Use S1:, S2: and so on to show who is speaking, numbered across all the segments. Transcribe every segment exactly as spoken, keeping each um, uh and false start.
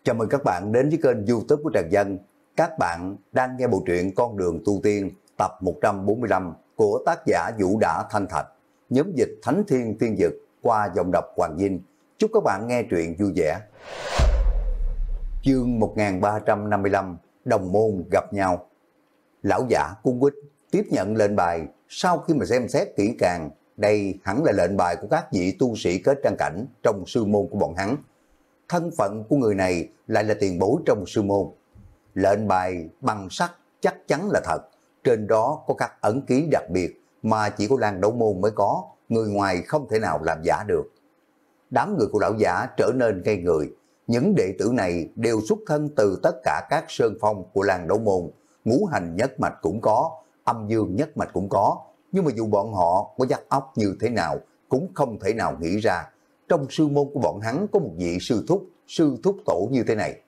S1: Chào mừng các bạn đến với kênh YouTube của Trần Dân. Các bạn đang nghe bộ truyện Con đường tu tiên tập một trăm bốn mươi lăm của tác giả Vũ Đã Thanh Thạch, nhóm dịch Thánh Thiên Tiên Dực qua dòng đọc Hoàng Vinh. Chúc các bạn nghe truyện vui vẻ. Chương một nghìn ba trăm năm mươi lăm, đồng môn gặp nhau. Lão giả cung quýt tiếp nhận lệnh bài, sau khi mà xem xét kỹ càng, đây hẳn là lệnh bài của các vị tu sĩ kết đăng cảnh trong sư môn của bọn hắn. Thân phận của người này lại là tiền bối trong sư môn. Lệnh bài bằng sắt chắc chắn là thật, trên đó có các ấn ký đặc biệt mà chỉ có Lan Đấu Môn mới có, người ngoài không thể nào làm giả được. Đám người của lão giả trở nên ngây người, những đệ tử này đều xuất thân từ tất cả các sơn phong của Lan Đấu Môn, ngũ hành nhất mạch cũng có, âm dương nhất mạch cũng có, nhưng mà dù bọn họ có dắt óc như thế nào cũng không thể nào nghĩ ra trong sư môn của bọn hắn có một vị sư thúc, sư thúc tổ như thế này.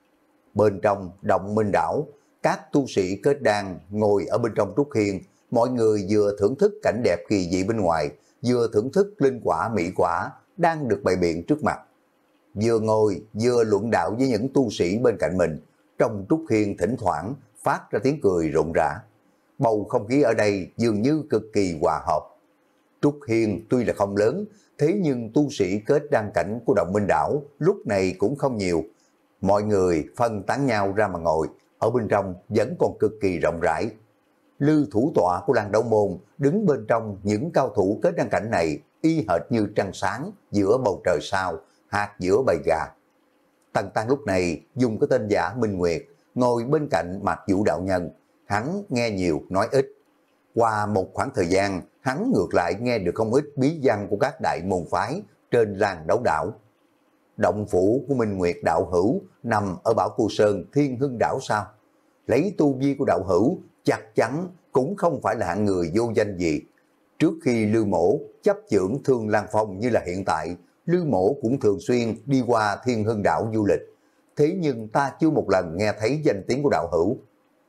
S1: Bên trong Động Minh Đảo, các tu sĩ kết đan ngồi ở bên trong Trúc Hiên, mọi người vừa thưởng thức cảnh đẹp kỳ dị bên ngoài, vừa thưởng thức linh quả mỹ quả đang được bày biện trước mặt. Vừa ngồi vừa luận đạo với những tu sĩ bên cạnh mình, trong Trúc Hiên thỉnh thoảng phát ra tiếng cười rộn rã. Bầu không khí ở đây dường như cực kỳ hòa hợp. Trúc Hiên tuy là không lớn, thế nhưng tu sĩ kết đăng cảnh của Động Minh Đảo lúc này cũng không nhiều. Mọi người phân tán nhau ra mà ngồi, ở bên trong vẫn còn cực kỳ rộng rãi. Lư thủ tọa của Lan Đấu Môn đứng bên trong những cao thủ kết đăng cảnh này y hệt như trăng sáng giữa bầu trời sao, hạt giữa bầy gà. Tần Tăng lúc này dùng cái tên giả Minh Nguyệt ngồi bên cạnh Mạc Vũ đạo nhân, hắn nghe nhiều nói ít. Qua một khoảng thời gian, hắn ngược lại nghe được không ít bí văn của các đại môn phái trên Lan Đấu Đảo. Động phủ của Minh Nguyệt đạo hữu nằm ở Bảo Cô Sơn Thiên Hưng Đảo sao? Lấy tu vi của đạo hữu chắc chắn cũng không phải là hạng người vô danh gì. Trước khi Lư Mổ chấp chưởng Thương Lan Phong như là hiện tại, Lư Mổ cũng thường xuyên đi qua Thiên Hưng Đảo du lịch. Thế nhưng ta chưa một lần nghe thấy danh tiếng của đạo hữu.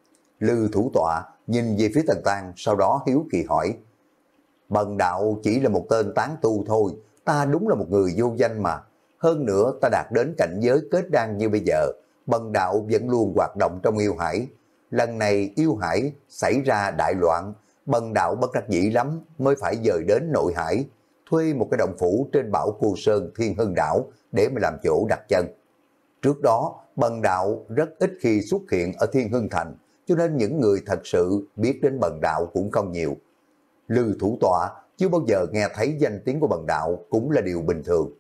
S1: Lư thủ tọa nhìn về phía Tần Tăng, sau đó hiếu kỳ hỏi: Bần đạo chỉ là một tên tán tu thôi, ta đúng là một người vô danh mà. Hơn nữa ta đạt đến cảnh giới kết đan như bây giờ, bần đạo vẫn luôn hoạt động trong yêu hải. Lần này yêu hải xảy ra đại loạn, bần đạo bất đắc dĩ lắm mới phải dời đến nội hải, thuê một cái động phủ trên Bảo Cô Sơn Thiên Hưng Đảo để mà làm chỗ đặt chân. Trước đó bần đạo rất ít khi xuất hiện ở Thiên Hưng Thành, cho nên những người thật sự biết đến bần đạo cũng không nhiều. Lư thủ tọa chưa bao giờ nghe thấy danh tiếng của bần đạo cũng là điều bình thường.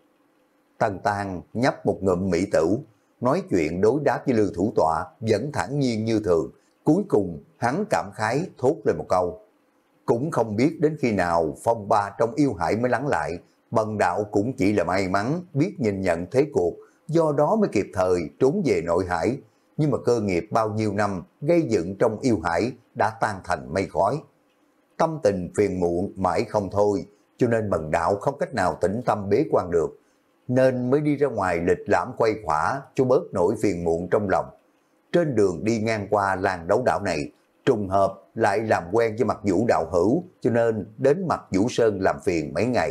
S1: Tần Tăng nhấp một ngụm mỹ tử, nói chuyện đối đáp với Lư thủ tọa vẫn thản nhiên như thường. Cuối cùng hắn cảm khái thốt lên một câu: cũng không biết đến khi nào phong ba trong yêu hải mới lắng lại, bần đạo cũng chỉ là may mắn biết nhìn nhận thế cuộc, do đó mới kịp thời trốn về nội hải. Nhưng mà cơ nghiệp bao nhiêu năm gây dựng trong yêu hải đã tan thành mây khói. Tâm tình phiền muộn mãi không thôi, cho nên bần đạo không cách nào tĩnh tâm bế quan được, nên mới đi ra ngoài lịch lãm quay khỏa cho bớt nỗi phiền muộn trong lòng. Trên đường đi ngang qua Lan Đấu Đảo này, trùng hợp lại làm quen với Mạc Vũ đạo hữu, cho nên đến Mạc Vũ Sơn làm phiền mấy ngày.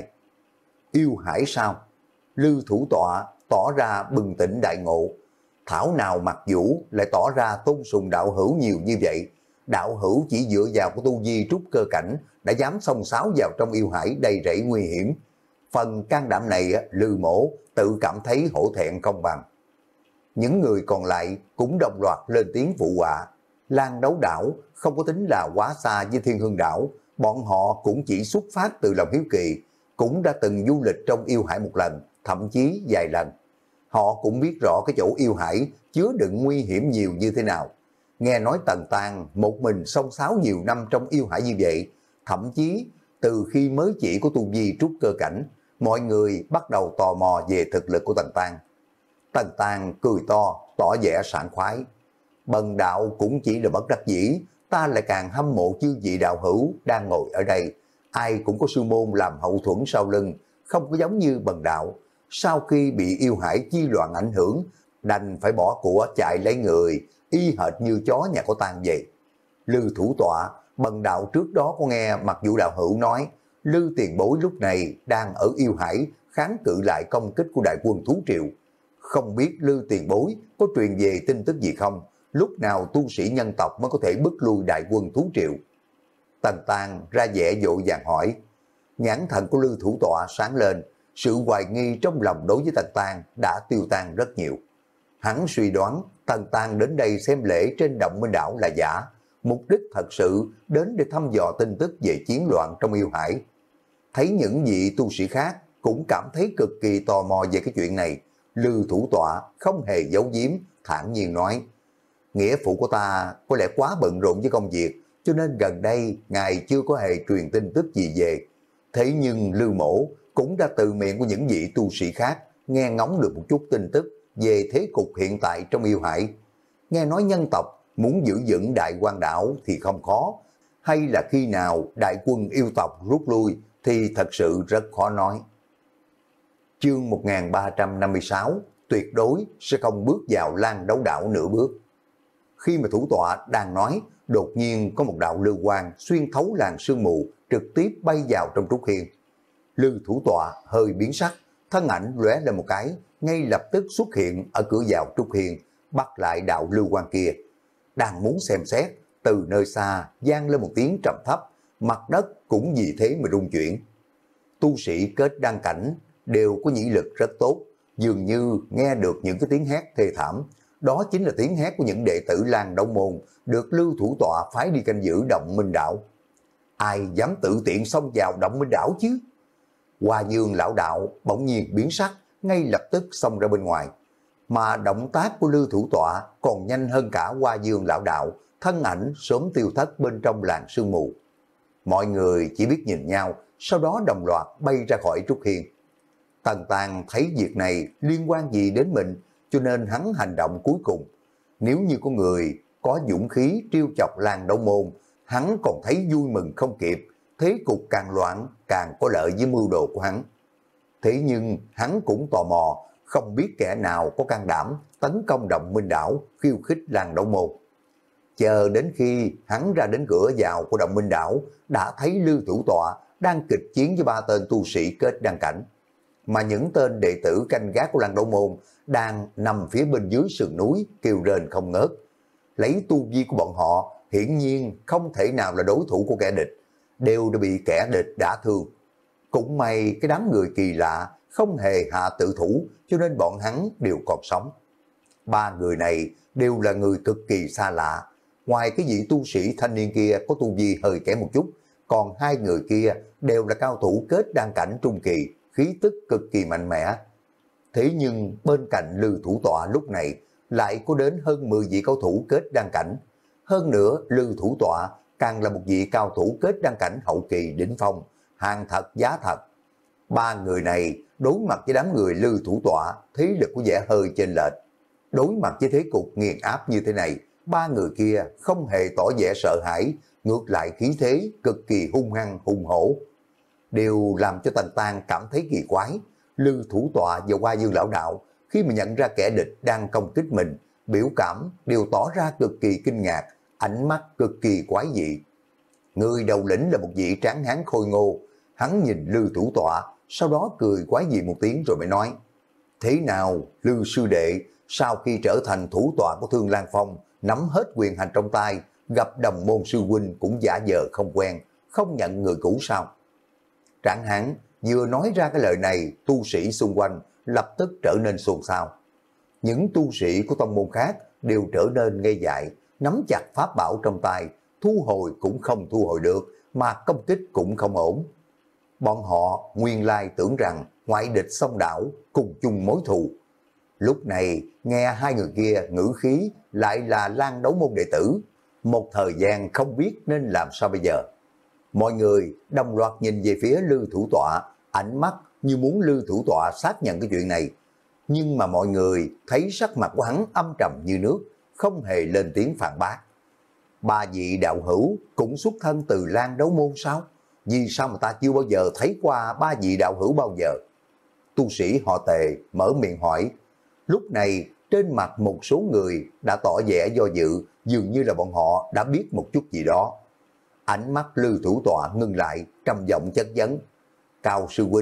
S1: Yêu hải sao? Lư thủ tọa tỏ ra bừng tỉnh đại ngộ. Thảo nào Mạc Vũ lại tỏ ra tôn sùng đạo hữu nhiều như vậy. Đạo hữu chỉ dựa vào của tu vi trúc cơ cảnh đã dám xông xáo vào trong yêu hải đầy rẫy nguy hiểm. Phần can đảm này Lư Mổ tự cảm thấy hổ thẹn không bằng. Những người còn lại cũng đồng loạt lên tiếng phụ họa. Lan Đấu Đảo không có tính là quá xa với Thiên Hưng Đảo, bọn họ cũng chỉ xuất phát từ lòng hiếu kỳ, cũng đã từng du lịch trong yêu hải một lần, thậm chí vài lần. Họ cũng biết rõ cái chỗ yêu hải chứa đựng nguy hiểm nhiều như thế nào. Nghe nói Tần Tăng một mình xông xáo nhiều năm trong yêu hải như vậy, thậm chí từ khi mới chỉ có tu vi trúc cơ cảnh, mọi người bắt đầu tò mò về thực lực của Tần Tăng. Tần Tăng cười to, tỏ vẻ sảng khoái. Bần đạo cũng chỉ là bất đắc dĩ, ta lại càng hâm mộ chư vị đạo hữu đang ngồi ở đây. Ai cũng có sư môn làm hậu thuẫn sau lưng, không có giống như bần đạo. Sau khi bị yêu hải chi loạn ảnh hưởng, đành phải bỏ của chạy lấy người, y hệt như chó nhà có tang vậy. Lư thủ tọa, bần đạo trước đó có nghe Mạc Vũ đạo hữu nói, Lư tiền bối lúc này đang ở yêu hải kháng cự lại công kích của đại quân thú triệu. không biết Lư tiền bối có truyền về tin tức gì không, lúc nào tu sĩ nhân tộc mới có thể bức lui đại quân thú triệu. Tần Tang ra vẻ vội vàng hỏi. Nhãn thần của Lư thủ tọa sáng lên, sự hoài nghi trong lòng đối với Tần Tang đã tiêu tan rất nhiều. Hắn suy đoán Tần Tang đến đây xem lễ trên Động Minh Đảo là giả, mục đích thật sự đến để thăm dò tin tức về chiến loạn trong yêu hải. Thấy những vị tu sĩ khác cũng cảm thấy cực kỳ tò mò về cái chuyện này, Lư thủ tọa không hề giấu giếm, thản nhiên nói: nghĩa phụ của ta có lẽ quá bận rộn với công việc, cho nên gần đây ngài chưa có hề truyền tin tức gì về. Thế nhưng Lư mổ cũng đã từ miệng của những vị tu sĩ khác nghe ngóng được một chút tin tức về thế cục hiện tại trong yêu hải. Nghe nói nhân tộc muốn giữ vững Đại Quan Đảo thì không khó, hay là khi nào đại quân yêu tộc rút lui thì thật sự rất khó nói. Chương một nghìn ba trăm năm mươi sáu, tuyệt đối sẽ không bước vào Lan Đấu Đảo nửa bước. Khi mà thủ tọa đang nói, đột nhiên có một đạo lưu quang xuyên thấu làn sương mù, trực tiếp bay vào trong Trúc Hiên. Lư thủ tọa hơi biến sắc, thân ảnh lóe lên một cái, ngay lập tức xuất hiện ở cửa vào Trúc Hiên, bắt lại đạo lưu quang kia. Đang muốn xem xét, từ nơi xa vang lên một tiếng trầm thấp, mặt đất cũng vì thế mà rung chuyển. Tu sĩ kết đăng cảnh đều có nhĩ lực rất tốt, dường như nghe được những cái tiếng hét thê thảm. Đó chính là tiếng hét của những đệ tử Lan Đấu Môn được Lưu thủ tọa phái đi canh giữ Động Minh Đảo. Ai dám tự tiện xông vào Động Minh Đảo chứ? Hoa Dương lão đạo bỗng nhiên biến sắc, ngay lập tức xông ra bên ngoài. Mà động tác của Lưu thủ tọa còn nhanh hơn cả Hoa Dương lão đạo, thân ảnh sớm tiêu thất bên trong làn sương mù. Mọi người chỉ biết nhìn nhau, sau đó đồng loạt bay ra khỏi Trúc Hiên. Tần Tang thấy việc này liên quan gì đến mình, cho nên hắn hành động cuối cùng. Nếu như có người có dũng khí trêu chọc Lan Đấu Môn, hắn còn thấy vui mừng không kịp, thế cục càng loạn càng có lợi với mưu đồ của hắn. Thế nhưng hắn cũng tò mò, không biết kẻ nào có can đảm tấn công Động Minh Đảo, khiêu khích Lan Đấu Môn. Chờ đến khi hắn ra đến cửa vào của Động Minh Đảo, đã thấy Lưu thủ tọa đang kịch chiến với ba tên tu sĩ kết đăng cảnh. Mà những tên đệ tử canh gác của Lan Đấu Môn đang nằm phía bên dưới sườn núi kêu rên không ngớt. Lấy tu vi của bọn họ, hiển nhiên không thể nào là đối thủ của kẻ địch, đều đã bị kẻ địch đả thương. Cũng may cái đám người kỳ lạ không hề hạ tự thủ, cho nên bọn hắn đều còn sống. Ba người này đều là người cực kỳ xa lạ. Ngoài cái vị tu sĩ thanh niên kia có tu vi hơi kém một chút, còn hai người kia đều là cao thủ kết đăng cảnh trung kỳ, khí tức cực kỳ mạnh mẽ. Thế nhưng bên cạnh Lư thủ tọa lúc này lại có đến hơn mười vị cao thủ kết đăng cảnh. Hơn nữa Lư thủ tọa càng là một vị cao thủ kết đăng cảnh hậu kỳ đỉnh phong, hàng thật giá thật. Ba người này đối mặt với đám người Lư thủ tọa, thế lực có vẻ hơi chênh lệch. Đối mặt với thế cục nghiền áp như thế này, ba người kia không hề tỏ vẻ sợ hãi, ngược lại khí thế cực kỳ hung hăng hùng hổ. Điều làm cho Tần Tang cảm thấy kỳ quái, Lư thủ tọa và Hoa Dương lão đạo khi mà nhận ra kẻ địch đang công kích mình, biểu cảm đều tỏ ra cực kỳ kinh ngạc, ánh mắt cực kỳ quái dị. Người đầu lĩnh là một vị tráng hán khôi ngô, hắn nhìn Lư thủ tọa, sau đó cười quái dị một tiếng rồi mới nói: thế nào Lư sư đệ, sau khi trở thành thủ tọa của Thương Lan Phong, nắm hết quyền hành trong tay, gặp đồng môn sư huynh cũng giả vờ không quen, không nhận người cũ sao? Tráng hán vừa nói ra cái lời này, tu sĩ xung quanh lập tức trở nên xôn xao. Những tu sĩ của tông môn khác đều trở nên ngây dại, nắm chặt pháp bảo trong tay, thu hồi cũng không thu hồi được, mà công kích cũng không ổn. Bọn họ nguyên lai tưởng rằng ngoại địch song đảo cùng chung mối thù. Lúc này nghe hai người kia ngữ khí lại là Lan Đấu Môn đệ tử, một thời gian không biết nên làm sao bây giờ. Mọi người đồng loạt nhìn về phía Lư thủ tọa, ánh mắt như muốn Lư thủ tọa xác nhận cái chuyện này. Nhưng mà mọi người thấy sắc mặt của hắn âm trầm như nước, không hề lên tiếng phản bác. Ba vị đạo hữu cũng xuất thân từ Lan Đấu Môn sao? Vì sao mà ta chưa bao giờ thấy qua ba vị đạo hữu bao giờ? Tu sĩ họ Tề mở miệng hỏi. Lúc này trên mặt một số người đã tỏ vẻ do dự, dường như là bọn họ đã biết một chút gì đó. Ánh mắt Lư thủ tọa ngưng lại, trầm giọng chất vấn: Cao sư huynh,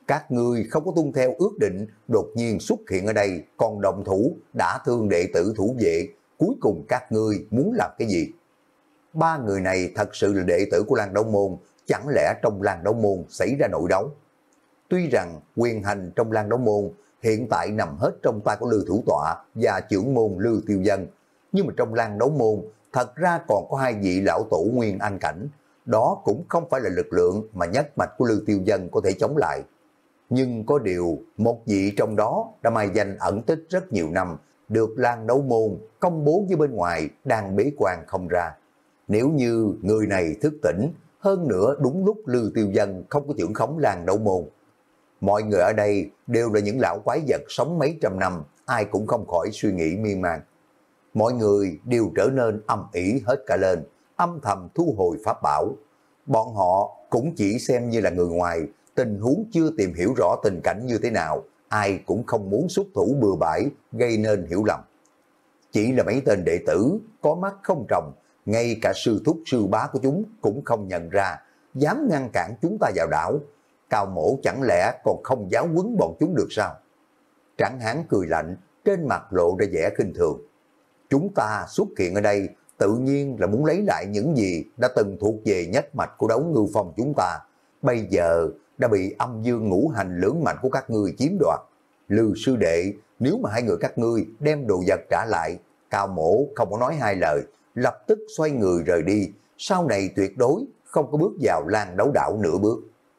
S1: Các ngươi không có tuân theo ước định, đột nhiên xuất hiện ở đây, còn đồng thủ đã thương đệ tử thủ vệ, cuối cùng các ngươi muốn làm cái gì? Ba người này thật sự là đệ tử của Lan Đấu Môn, chẳng lẽ trong Lan Đấu Môn xảy ra nội đấu? Tuy rằng quyền hành trong Lan Đấu Môn hiện tại nằm hết trong tay của Lư Thủ Tọa và trưởng môn Lư Tiêu Dân, nhưng mà trong Lan Đấu Môn thật ra còn có hai vị lão tổ Nguyên Anh cảnh, đó cũng không phải là lực lượng mà nhất mạch của Lư Tiêu Dân có thể chống lại. Nhưng có điều, một vị trong đó đã mai danh ẩn tích rất nhiều năm, được Lan Đấu Môn công bố với bên ngoài đang bế quan không ra. Nếu như người này thức tỉnh, hơn nữa đúng lúc Lư Tiêu Dân không có trưởng khống Lan Đấu Môn, mọi người ở đây đều là những lão quái vật sống mấy trăm năm, ai cũng không khỏi suy nghĩ miên man. Mọi người đều trở nên âm ỉ hết cả lên, âm thầm thu hồi pháp bảo. Bọn họ cũng chỉ xem như là người ngoài, tình huống chưa tìm hiểu rõ tình cảnh như thế nào, ai cũng không muốn xuất thủ bừa bãi, gây nên hiểu lầm. Chỉ là mấy tên đệ tử, có mắt không tròng, ngay cả sư thúc sư bá của chúng cũng không nhận ra, dám ngăn cản chúng ta vào đảo. Cao Mổ chẳng lẽ còn không giáo huấn bọn chúng được sao? Tráng Hán cười lạnh, trên mặt lộ ra vẻ khinh thường. Chúng ta xuất hiện ở đây tự nhiên là muốn lấy lại những gì đã từng thuộc về nhất mạch của Đấu Ngưu Phong chúng ta. Bây giờ đã bị âm dương ngũ hành lưỡng mạnh của các ngươi chiếm đoạt. Lư sư đệ, nếu mà hai người các ngươi đem đồ vật trả lại, Cao Mổ không có nói hai lời, lập tức xoay người rời đi, sau này tuyệt đối không có bước vào Lan Đấu Đảo nửa bước.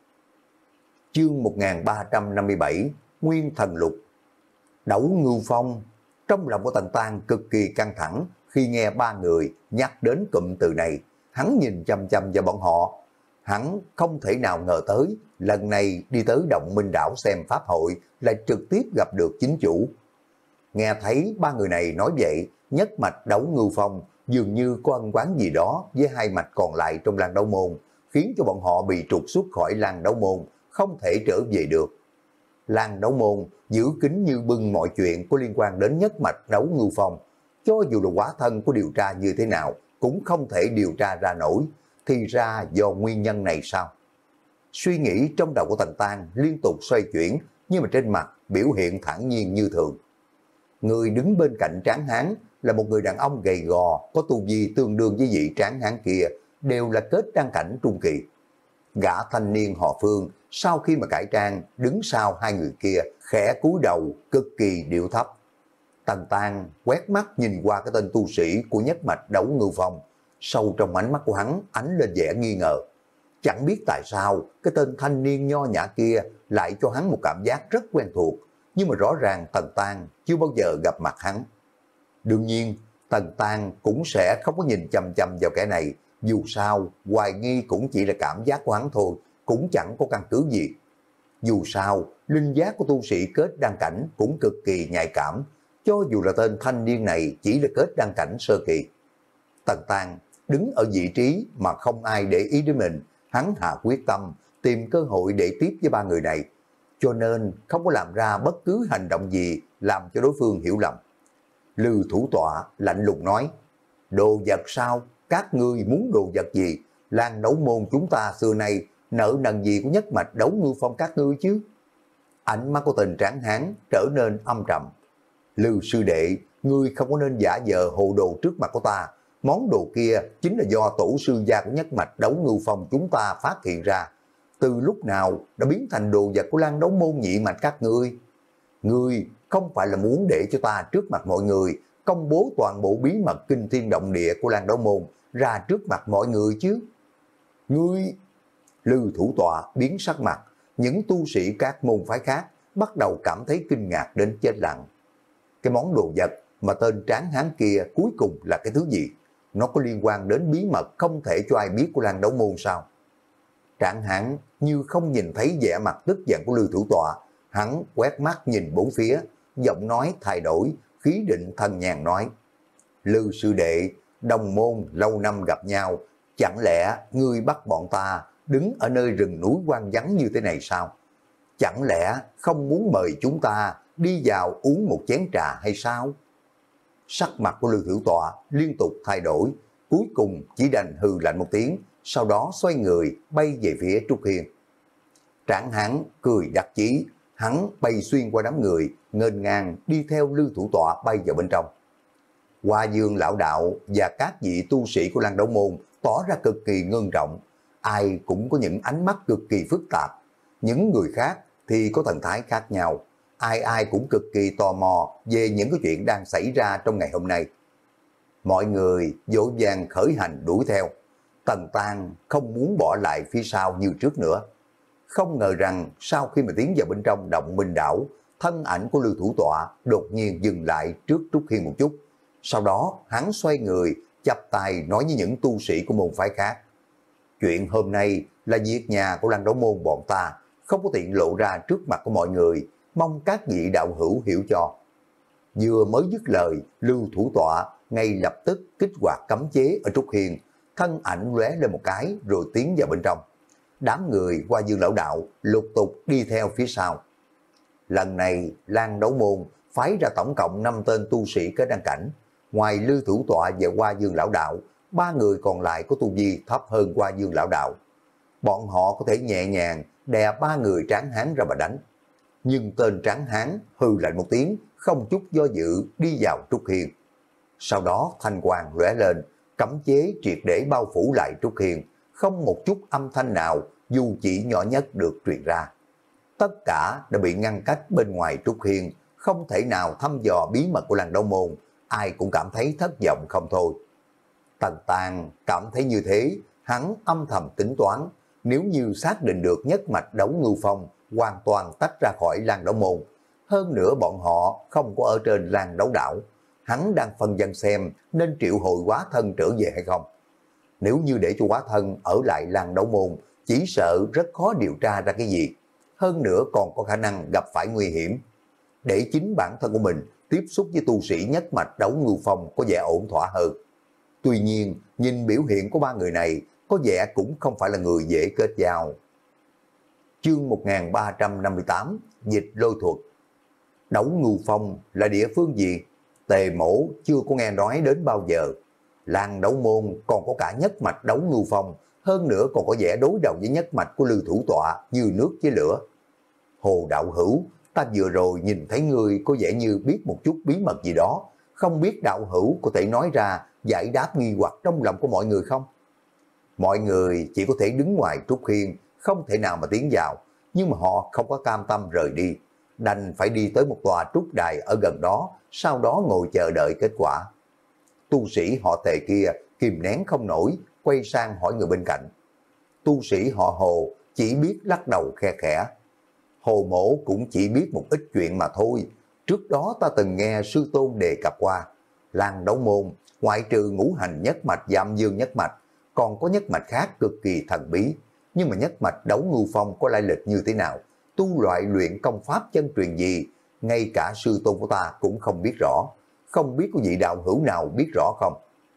S1: Chương một nghìn ba trăm năm mươi bảy, Nguyên Thần Lục. Đấu Ngưu Phong, trong lòng của Tần Tăng cực kỳ căng thẳng khi nghe ba người nhắc đến cụm từ này. Hắn nhìn chăm chăm vào bọn họ. Hắn không thể nào ngờ tới lần này đi tới Động Minh Đảo xem pháp hội lại trực tiếp gặp được chính chủ. Nghe thấy ba người này nói vậy, nhất mạch Đấu Ngưu Phong dường như có ân oán gì đó với hai mạch còn lại trong Lan Đấu Môn, khiến cho bọn họ bị trục xuất khỏi Lan Đấu Môn, không thể trở về được. Lan Đấu Môn giữ kín như bưng mọi chuyện có liên quan đến nhất mạch Đấu Ngưu Phong, cho dù là quả thân của điều tra như thế nào cũng không thể điều tra ra nổi, thì ra do nguyên nhân này sao? Suy nghĩ trong đầu của Tần Tăng liên tục xoay chuyển, nhưng mà trên mặt biểu hiện thản nhiên như thường. Người đứng bên cạnh Tráng Hán là một người đàn ông gầy gò, có tu vi tương đương với vị Tráng Hán kia, đều là kết đăng cảnh trung kỳ. Gã thanh niên họ Phương sau khi mà cải trang đứng sau hai người kia, khẽ cúi đầu cực kỳ điệu thấp. Tần Tăng quét mắt nhìn qua cái tên tu sĩ của nhất mạch Đấu Ngưu Phong, sâu trong ánh mắt của hắn ánh lên vẻ nghi ngờ. Chẳng biết tại sao cái tên thanh niên nho nhã kia lại cho hắn một cảm giác rất quen thuộc, nhưng mà rõ ràng Tần Tăng chưa bao giờ gặp mặt hắn. Đương nhiên, Tần Tăng cũng sẽ không có nhìn chăm chăm vào kẻ này, dù sao hoài nghi cũng chỉ là cảm giác của hắn thôi, cũng chẳng có căn cứ gì. Dù sao, linh giác của tu sĩ kết đăng cảnh cũng cực kỳ nhạy cảm, cho dù là tên thanh niên này chỉ là kết đăng cảnh sơ kỳ. Tần Tăng đứng ở vị trí mà không ai để ý đến mình, hắn hạ quyết tâm tìm cơ hội để tiếp với ba người này, cho nên không có làm ra bất cứ hành động gì làm cho đối phương hiểu lầm. Lư Thủ Tọa lạnh lùng nói, đồ vật sao? Các ngươi muốn đồ vật gì? Lan Đấu Môn chúng ta xưa nay nợ nần gì của nhất mạch Đấu Ngưu Phong các ngươi chứ? Ánh mắt của Tình Tráng Hán trở nên âm trầm. Lư sư đệ, ngươi không có nên giả vờ hồ đồ trước mặt của ta. Món đồ kia chính là do tổ sư gia của nhất mạch Đấu Ngưu Phong chúng ta phát hiện ra. Từ lúc nào đã biến thành đồ vật của Lan Đấu Môn nhị mạch các ngươi? Ngươi không phải là muốn để cho ta trước mặt mọi người công bố toàn bộ bí mật kinh thiên động địa của Lan Đấu Môn ra trước mặt mọi người chứ? Ngươi... Lư Thủ Tọa biến sắc mặt, những tu sĩ các môn phái khác bắt đầu cảm thấy kinh ngạc đến chết lặng. Cái món đồ vật mà tên Tráng Hán kia cuối cùng là cái thứ gì? Nó có liên quan đến bí mật không thể cho ai biết của Lan Đấu Môn sao? Tráng Hán như không nhìn thấy vẻ mặt tức giận của Lư Thủ Tọa, hắn quét mắt nhìn bốn phía, giọng nói thay đổi, khí định thần nhàn nói, Lư sư đệ, đồng môn lâu năm gặp nhau, chẳng lẽ ngươi bắt bọn ta đứng ở nơi rừng núi hoang vắng như thế này sao? Chẳng lẽ không muốn mời chúng ta đi vào uống một chén trà hay sao? Sắc mặt của Lư Thủ Tọa liên tục thay đổi, cuối cùng chỉ đành hừ lạnh một tiếng, sau đó xoay người bay về phía Trúc Hiên. Tráng hán cười đắc chí, hắn bay xuyên qua đám người, nghênh ngang đi theo Lư Thủ Tọa bay vào bên trong. Hoa Dương lão đạo và các vị tu sĩ của Lăng Đấu Môn tỏ ra cực kỳ ngưng trọng, ai cũng có những ánh mắt cực kỳ phức tạp. Những người khác thì có thần thái khác nhau, ai ai cũng cực kỳ tò mò về những cái chuyện đang xảy ra trong ngày hôm nay. Mọi người vội vàng khởi hành đuổi theo. Tần Tang không muốn bỏ lại phía sau như trước nữa. Không ngờ rằng sau khi mà tiến vào bên trong Động Minh Đảo, thân ảnh của Lư Thủ Tọa đột nhiên dừng lại trước Trúc Hiên một chút. Sau đó hắn xoay người, chắp tay nói với những tu sĩ của môn phái khác. Chuyện hôm nay là việc nhà của Lăng Đấu Môn bọn ta, không có tiện lộ ra trước mặt của mọi người, mong các vị đạo hữu hiểu cho. Vừa mới dứt lời, Lưu Thủ Tọa ngay lập tức kích hoạt cấm chế ở Trúc Hiên, thân ảnh lóe lên một cái rồi tiến vào bên trong. Đám người Hoa Dương lão đạo lục tục đi theo phía sau. Lần này Lăng Đấu Môn phái ra tổng cộng năm tên tu sĩ kết đăng cảnh. Ngoài Lư Thủ Tọa và Hoa Dương lão đạo, ba người còn lại có tu vi thấp hơn Hoa Dương lão đạo. Bọn họ có thể nhẹ nhàng đè ba người tráng hán ra mà đánh. Nhưng tên tráng hán hừ lạnh một tiếng, không chút do dự đi vào Trúc Hiên. Sau đó thanh quang lóe lên, cấm chế triệt để bao phủ lại Trúc Hiên, không một chút âm thanh nào dù chỉ nhỏ nhất được truyền ra. Tất cả đã bị ngăn cách bên ngoài Trúc Hiên, không thể nào thăm dò bí mật của Lăng Đấu Môn, ai cũng cảm thấy thất vọng không thôi. Tần Tang cảm thấy như thế, hắn âm thầm tính toán, nếu như xác định được nhất mạch Đấu Ngưu Phong hoàn toàn tách ra khỏi Lăng Đấu Môn, hơn nữa bọn họ không có ở trên Lăng Đấu Đảo, hắn đang phân dân xem nên triệu hồi hóa thân trở về hay không. Nếu như để cho hóa thân ở lại Lăng Đấu Môn, chỉ sợ rất khó điều tra ra cái gì, hơn nữa còn có khả năng gặp phải nguy hiểm. Để chính bản thân của mình tiếp xúc với tu sĩ nhất mạch Đấu Ngưu Phong có vẻ ổn thỏa hơn. Tuy nhiên, nhìn biểu hiện của ba người này, có vẻ cũng không phải là người dễ kết giao. Chương một nghìn ba trăm năm mươi tám, Dịch Lôi Thuật. Đấu Ngưu Phong là địa phương gì? Tề Mỗ chưa có nghe nói đến bao giờ. Lăng Đấu Môn còn có cả nhất mạch Đấu Ngưu Phong, hơn nữa còn có vẻ đối đầu với nhất mạch của Lư Thủ Tọa như nước với lửa. Hồ đạo hữu, ta vừa rồi nhìn thấy ngươi có vẻ như biết một chút bí mật gì đó, không biết đạo hữu có thể nói ra giải đáp nghi hoặc trong lòng của mọi người không? Mọi người chỉ có thể đứng ngoài Trúc Hiên, không thể nào mà tiến vào, nhưng mà họ không có cam tâm rời đi, đành phải đi tới một tòa trúc đài ở gần đó, sau đó ngồi chờ đợi kết quả. Tu sĩ họ Tề kia kìm nén không nổi, quay sang hỏi người bên cạnh. Tu sĩ họ Hồ chỉ biết lắc đầu khe khẽ. Hồ Mỗ cũng chỉ biết một ít chuyện mà thôi. Trước đó ta từng nghe sư tôn đề cập qua, Lăng Đấu Môn ngoại trừ ngũ hành nhất mạch Dạm Dương nhất mạch, còn có nhất mạch khác cực kỳ thần bí. Nhưng mà nhất mạch Đấu Ngưu Phong có lai lịch như thế nào, tu loại luyện công pháp chân truyền gì, ngay cả sư tôn của ta cũng không biết rõ. Không biết có vị đạo hữu nào biết rõ không?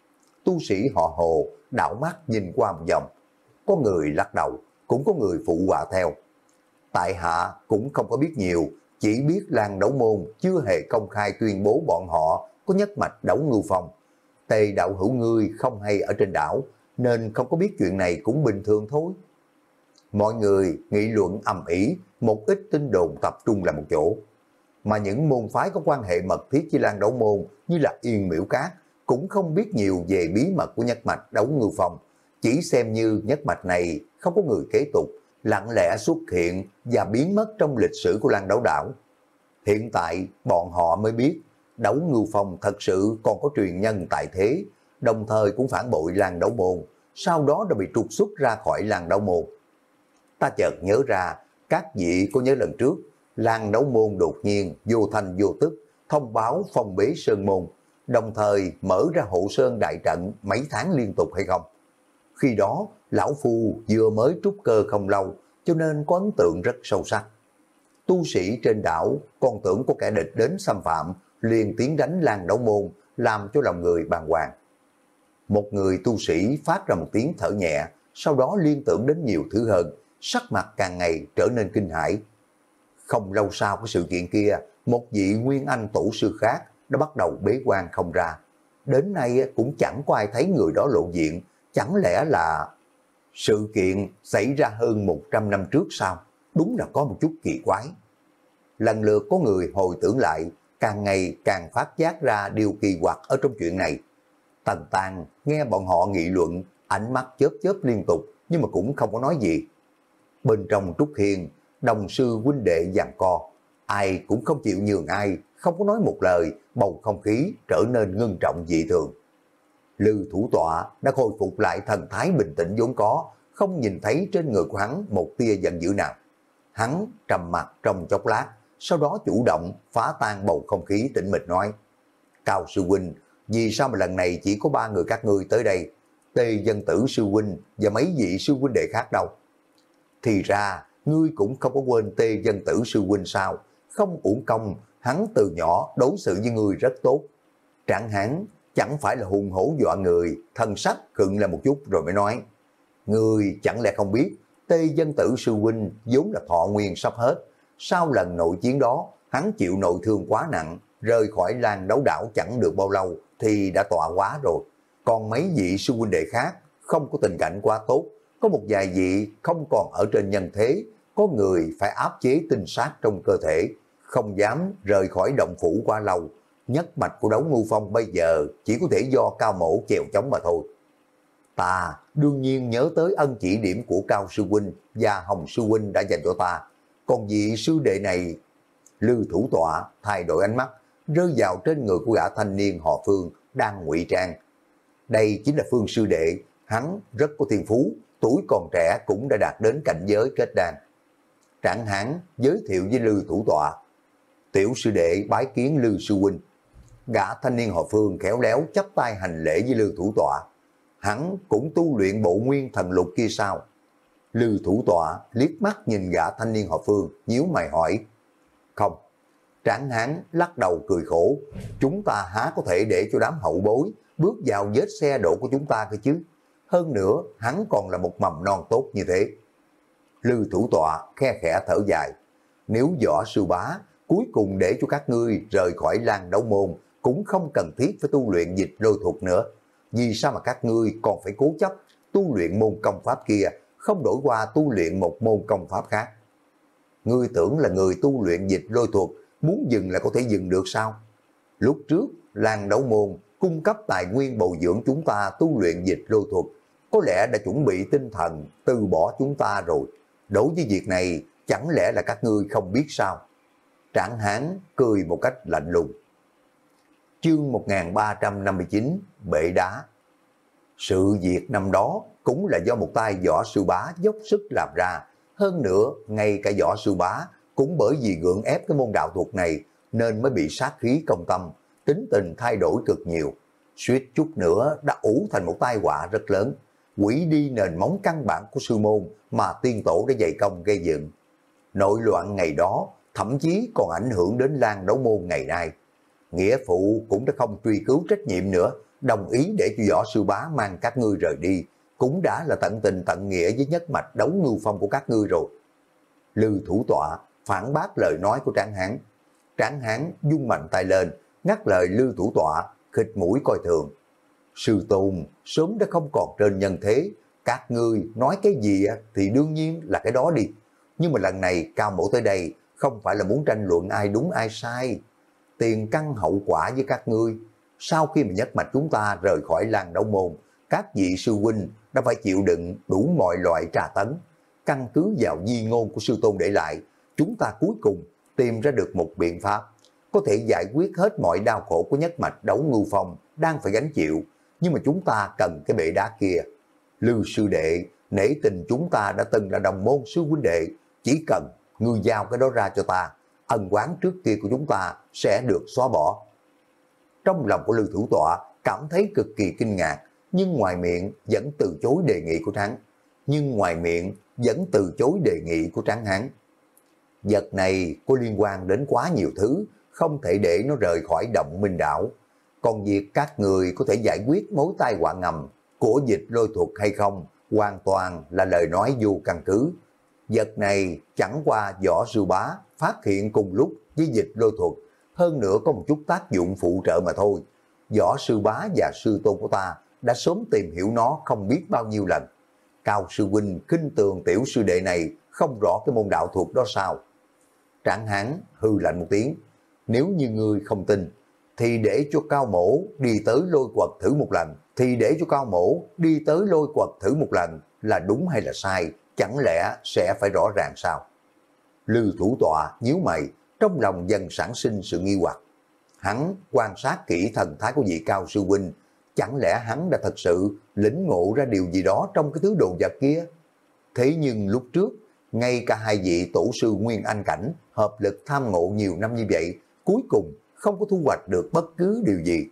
S1: Tu sĩ họ Hồ đảo mắt nhìn qua một vòng, có người lắc đầu, cũng có người phụ họa theo. Tại hạ cũng không có biết nhiều, chỉ biết Lăng Đấu Môn chưa hề công khai tuyên bố bọn họ có nhất mạch Đấu Ngưu Phong. Tề đạo hữu ngươi không hay ở trên đảo, nên không có biết chuyện này cũng bình thường thôi. Mọi người nghị luận ầm ĩ, một ít tin đồn tập trung lại một chỗ. Mà những môn phái có quan hệ mật thiết với Lăng Đấu Môn như là Yên Miễu Cát cũng không biết nhiều về bí mật của nhất mạch Đấu Ngưu Phong, chỉ xem như nhất mạch này không có người kế tục, lặng lẽ xuất hiện và biến mất trong lịch sử của Lăng Đấu Đảo. Hiện tại bọn họ mới biết Đấu Ngưu Phong thật sự còn có truyền nhân tại thế, đồng thời cũng phản bội Lăng Đấu Môn, sau đó đã bị trục xuất ra khỏi Lăng Đấu Môn. Ta chợt nhớ ra, các vị có nhớ lần trước, Lăng Đấu Môn đột nhiên vô thành vô tức thông báo phong bế sơn môn, đồng thời mở ra hộ sơn đại trận mấy tháng liên tục hay không? Khi đó, lão phu vừa mới trúc cơ không lâu, cho nên có ấn tượng rất sâu sắc. Tu sĩ trên đảo còn tưởng có kẻ địch đến xâm phạm, liền tiến đánh Lăng Đấu Môn, làm cho lòng người bàng hoàng. Một người tu sĩ phát ra một tiếng thở nhẹ, sau đó liên tưởng đến nhiều thứ hơn, sắc mặt càng ngày trở nên kinh hãi. Không lâu sau cái sự kiện kia, một vị Nguyên Anh tổ sư khác đã bắt đầu bế quan không ra. Đến nay cũng chẳng có ai thấy người đó lộ diện, chẳng lẽ là... Sự kiện xảy ra hơn một trăm năm trước sao? đúng là có một chút kỳ quái. Lần lượt có người hồi tưởng lại, càng ngày càng phát giác ra điều kỳ quặc ở trong chuyện này. Tần Tàng nghe bọn họ nghị luận, ánh mắt chớp chớp liên tục, nhưng mà cũng không có nói gì. Bên trong Trúc Hiên, đồng sư huynh đệ giằng co, ai cũng không chịu nhường ai, không có nói một lời, bầu không khí trở nên ngưng trọng dị thường. Lư thủ tọa đã khôi phục lại thần thái bình tĩnh vốn có, không nhìn thấy trên người của hắn một tia giận dữ nào. Hắn trầm mặt trong chốc lát, sau đó chủ động phá tan bầu không khí tĩnh mịch nói: Cao sư huynh, vì sao mà lần này chỉ có ba người các ngươi tới đây? Tê Dân Tử sư huynh và mấy vị sư huynh đệ khác đâu? Thì ra, ngươi cũng không có quên Tê Dân Tử sư huynh sao? Không uổng công, hắn từ nhỏ đối xử với ngươi rất tốt. Trạng hắn chẳng phải là hùng hổ dọa người, thân sắc khựng là một chút rồi mới nói: Ngươi chẳng lẽ không biết, Tê Dân Tử sư huynh vốn là thọ nguyên sắp hết. Sau lần nội chiến đó, hắn chịu nội thương quá nặng, rời khỏi làng đấu đảo chẳng được bao lâu thì đã tọa hóa rồi. Còn mấy vị sư huynh đệ khác không có tình cảnh quá tốt, có một vài vị không còn ở trên nhân thế, có người phải áp chế tinh sát trong cơ thể, không dám rời khỏi động phủ quá lâu. Nhất mạch của Đấu Ngưu Phong bây giờ chỉ có thể do Cao Mổ chèo chống mà thôi. Ta đương nhiên nhớ tới ân chỉ điểm của Cao sư huynh và Hồng sư huynh đã dành cho ta. Còn vị sư đệ này, Lư thủ tọa thay đổi ánh mắt, rơi vào trên người của gã thanh niên họ Phương đang ngụy trang. Đây chính là Phương sư đệ, hắn rất có thiên phú, tuổi còn trẻ cũng đã đạt đến cảnh giới kết đan. Trạng Hãn giới thiệu với Lư thủ tọa: Tiểu sư đệ bái kiến Lư sư huynh. Gã thanh niên họ Phương khéo léo chắp tay hành lễ với Lư thủ tọa. Hắn cũng tu luyện bộ nguyên thần lục kia sao? Lư thủ tọa liếc mắt nhìn gã thanh niên họ Phương, nhíu mày hỏi: Không. Trạng Hãn lắc đầu cười khổ: Chúng ta há có thể để cho đám hậu bối bước vào vết xe đổ của chúng ta cơ chứ? Hơn nữa, hắn còn là một mầm non tốt như thế. Lư thủ tọa khe khẽ thở dài: Nếu Võ sư bá cuối cùng để cho các ngươi rời khỏi làng đấu môn, cũng không cần thiết phải tu luyện dịch lôi thuật nữa. Vì sao mà các ngươi còn phải cố chấp tu luyện môn công pháp kia, không đổi qua tu luyện một môn công pháp khác? Ngươi tưởng là người tu luyện dịch lôi thuật, muốn dừng là có thể dừng được sao? Lúc trước, làng đấu môn cung cấp tài nguyên bồi dưỡng chúng ta tu luyện dịch lôi thuật, có lẽ đã chuẩn bị tinh thần từ bỏ chúng ta rồi. Đối với việc này, chẳng lẽ là các ngươi không biết sao? Trạng Hãn cười một cách lạnh lùng. Chương một nghìn ba trăm năm mươi chín, Bệ Đá. Sự việc năm đó cũng là do một tay Võ sư bá dốc sức làm ra. Hơn nữa, ngay cả Võ sư bá cũng bởi vì gượng ép cái môn đạo thuật này nên mới bị sát khí công tâm, tính tình thay đổi cực nhiều. Suýt chút nữa đã ủ thành một tai họa rất lớn, hủy đi nền móng căn bản của sư môn mà tiên tổ đã dày công gây dựng. Nội loạn ngày đó thậm chí còn ảnh hưởng đến Lan Đấu Môn ngày nay. Nghĩa phụ cũng đã không truy cứu trách nhiệm nữa, đồng ý để cho Võ sư bá mang các ngươi rời đi, cũng đã là tận tình tận nghĩa với nhất mạch Đấu Ngưu Phong của các ngươi rồi. Lư thủ tọa phản bác lời nói của Trạng Hãn. Trạng Hãn dung mạnh tay lên, ngắt lời Lư thủ tọa, khịt mũi coi thường. Sư tôn sớm đã không còn trên nhân thế, các ngươi nói cái gì thì đương nhiên là cái đó đi. Nhưng mà lần này Cao Mổ tới đây không phải là muốn tranh luận ai đúng ai sai. Tiền căn hậu quả với các ngươi. Sau khi mà nhất mạch chúng ta rời khỏi làng đấu môn, các vị sư huynh đã phải chịu đựng đủ mọi loại trà tấn. Căn cứ vào di ngôn của sư tôn để lại, chúng ta cuối cùng tìm ra được một biện pháp có thể giải quyết hết mọi đau khổ của nhất mạch Đấu Ngưu Phong đang phải gánh chịu. Nhưng mà chúng ta cần cái bệ đá kia. Lư sư đệ, nể tình chúng ta đã từng là đồng môn sư huynh đệ, chỉ cần ngươi giao cái đó ra cho ta, ân oán trước kia của chúng ta sẽ được xóa bỏ. Trong lòng của Lư thủ tọa cảm thấy cực kỳ kinh ngạc, nhưng ngoài miệng vẫn từ chối đề nghị của Tráng. Nhưng ngoài miệng vẫn từ chối đề nghị của Tráng Hán. Vật này có liên quan đến quá nhiều thứ, không thể để nó rời khỏi động minh đảo. Còn việc các người có thể giải quyết mối tai họa ngầm của dịch lôi thuật hay không, hoàn toàn là lời nói vô căn cứ. Vật này chẳng qua Võ sư bá phát hiện cùng lúc với dịch lôi thuật, hơn nữa có một chút tác dụng phụ trợ mà thôi. Võ sư bá và sư tôn của ta đã sớm tìm hiểu nó không biết bao nhiêu lần. Cao sư huynh khinh tường tiểu sư đệ này không rõ cái môn đạo thuộc đó sao? Tráng hán hư lạnh một tiếng, nếu như ngươi không tin, thì để cho Cao Mổ đi tới lôi quật thử một lần, thì để cho Cao Mổ đi tới lôi quật thử một lần là đúng hay là sai, chẳng lẽ sẽ phải rõ ràng sao? Lư thủ tọa nhíu mày, trong lòng dần sản sinh sự nghi hoặc. Hắn quan sát kỹ thần thái của vị Cao sư huynh, chẳng lẽ hắn đã thật sự lĩnh ngộ ra điều gì đó trong cái thứ đồ vật kia? Thế nhưng lúc trước, ngay cả hai vị tổ sư Nguyên Anh cảnh hợp lực tham ngộ nhiều năm như vậy, cuối cùng không có thu hoạch được bất cứ điều gì.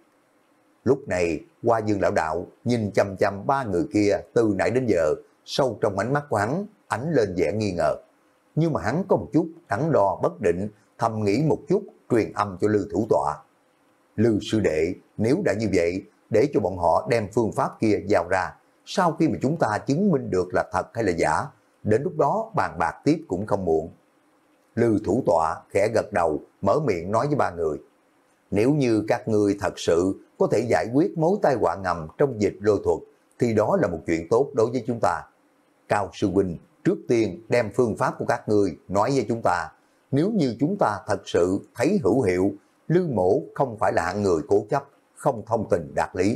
S1: Lúc này, Hoa Dương lão đạo nhìn chăm chăm ba người kia từ nãy đến giờ, sâu trong ánh mắt của hắn ánh lên vẻ nghi ngờ. Nhưng mà hắn có một chút đắn đo bất định, thầm nghĩ một chút truyền âm cho Lư thủ tọa. Lư sư đệ, nếu đã như vậy, để cho bọn họ đem phương pháp kia giao ra, sau khi mà chúng ta chứng minh được là thật hay là giả, đến lúc đó bàn bạc tiếp cũng không muộn. Lư thủ tọa khẽ gật đầu, mở miệng nói với ba người. Nếu như các ngươi thật sự có thể giải quyết mối tai họa ngầm trong dịch lôi thuật, thì đó là một chuyện tốt đối với chúng ta. Cao sư huynh, trước tiên đem phương pháp của các ngươi nói với chúng ta. Nếu như chúng ta thật sự thấy hữu hiệu, Lư mổ không phải là hạng người cố chấp, không thông tình đạt lý.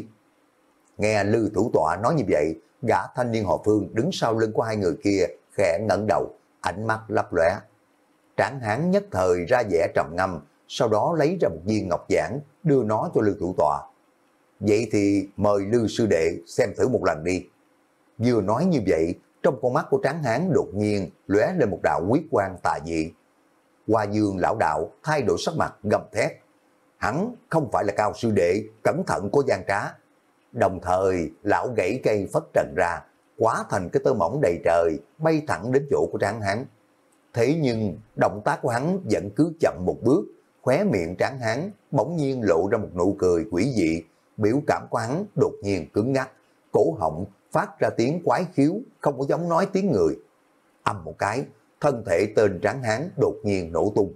S1: Nghe Lư thủ tọa nói như vậy, gã thanh niên họ Phương đứng sau lưng của hai người kia khẽ ngẩng đầu, ánh mắt lấp lóe. Tráng hán nhất thời ra vẻ trầm ngâm, sau đó lấy ra một viên ngọc giản, đưa nó cho Lư thủ tọa. Vậy thì mời Lư sư đệ xem thử một lần đi. Vừa nói như vậy, trong con mắt của Tráng hán đột nhiên lóe lên một đạo huyết quang tà dị. Hoa Dương lão đạo thay đổi sắc mặt gầm thét. Hắn không phải là Cao sư đệ, cẩn thận có gian trá. Đồng thời, lão gãy cây phất trần ra, hóa thành cái tơ mỏng đầy trời, bay thẳng đến chỗ của Tráng hán. Thế nhưng, động tác của hắn vẫn cứ chậm một bước, khóe miệng Tráng hán bỗng nhiên lộ ra một nụ cười quỷ dị, biểu cảm của hắn đột nhiên cứng ngắc, cổ họng phát ra tiếng quái khiếu, không có giống nói tiếng người. Âm một cái, thân thể tên Tráng hán đột nhiên nổ tung.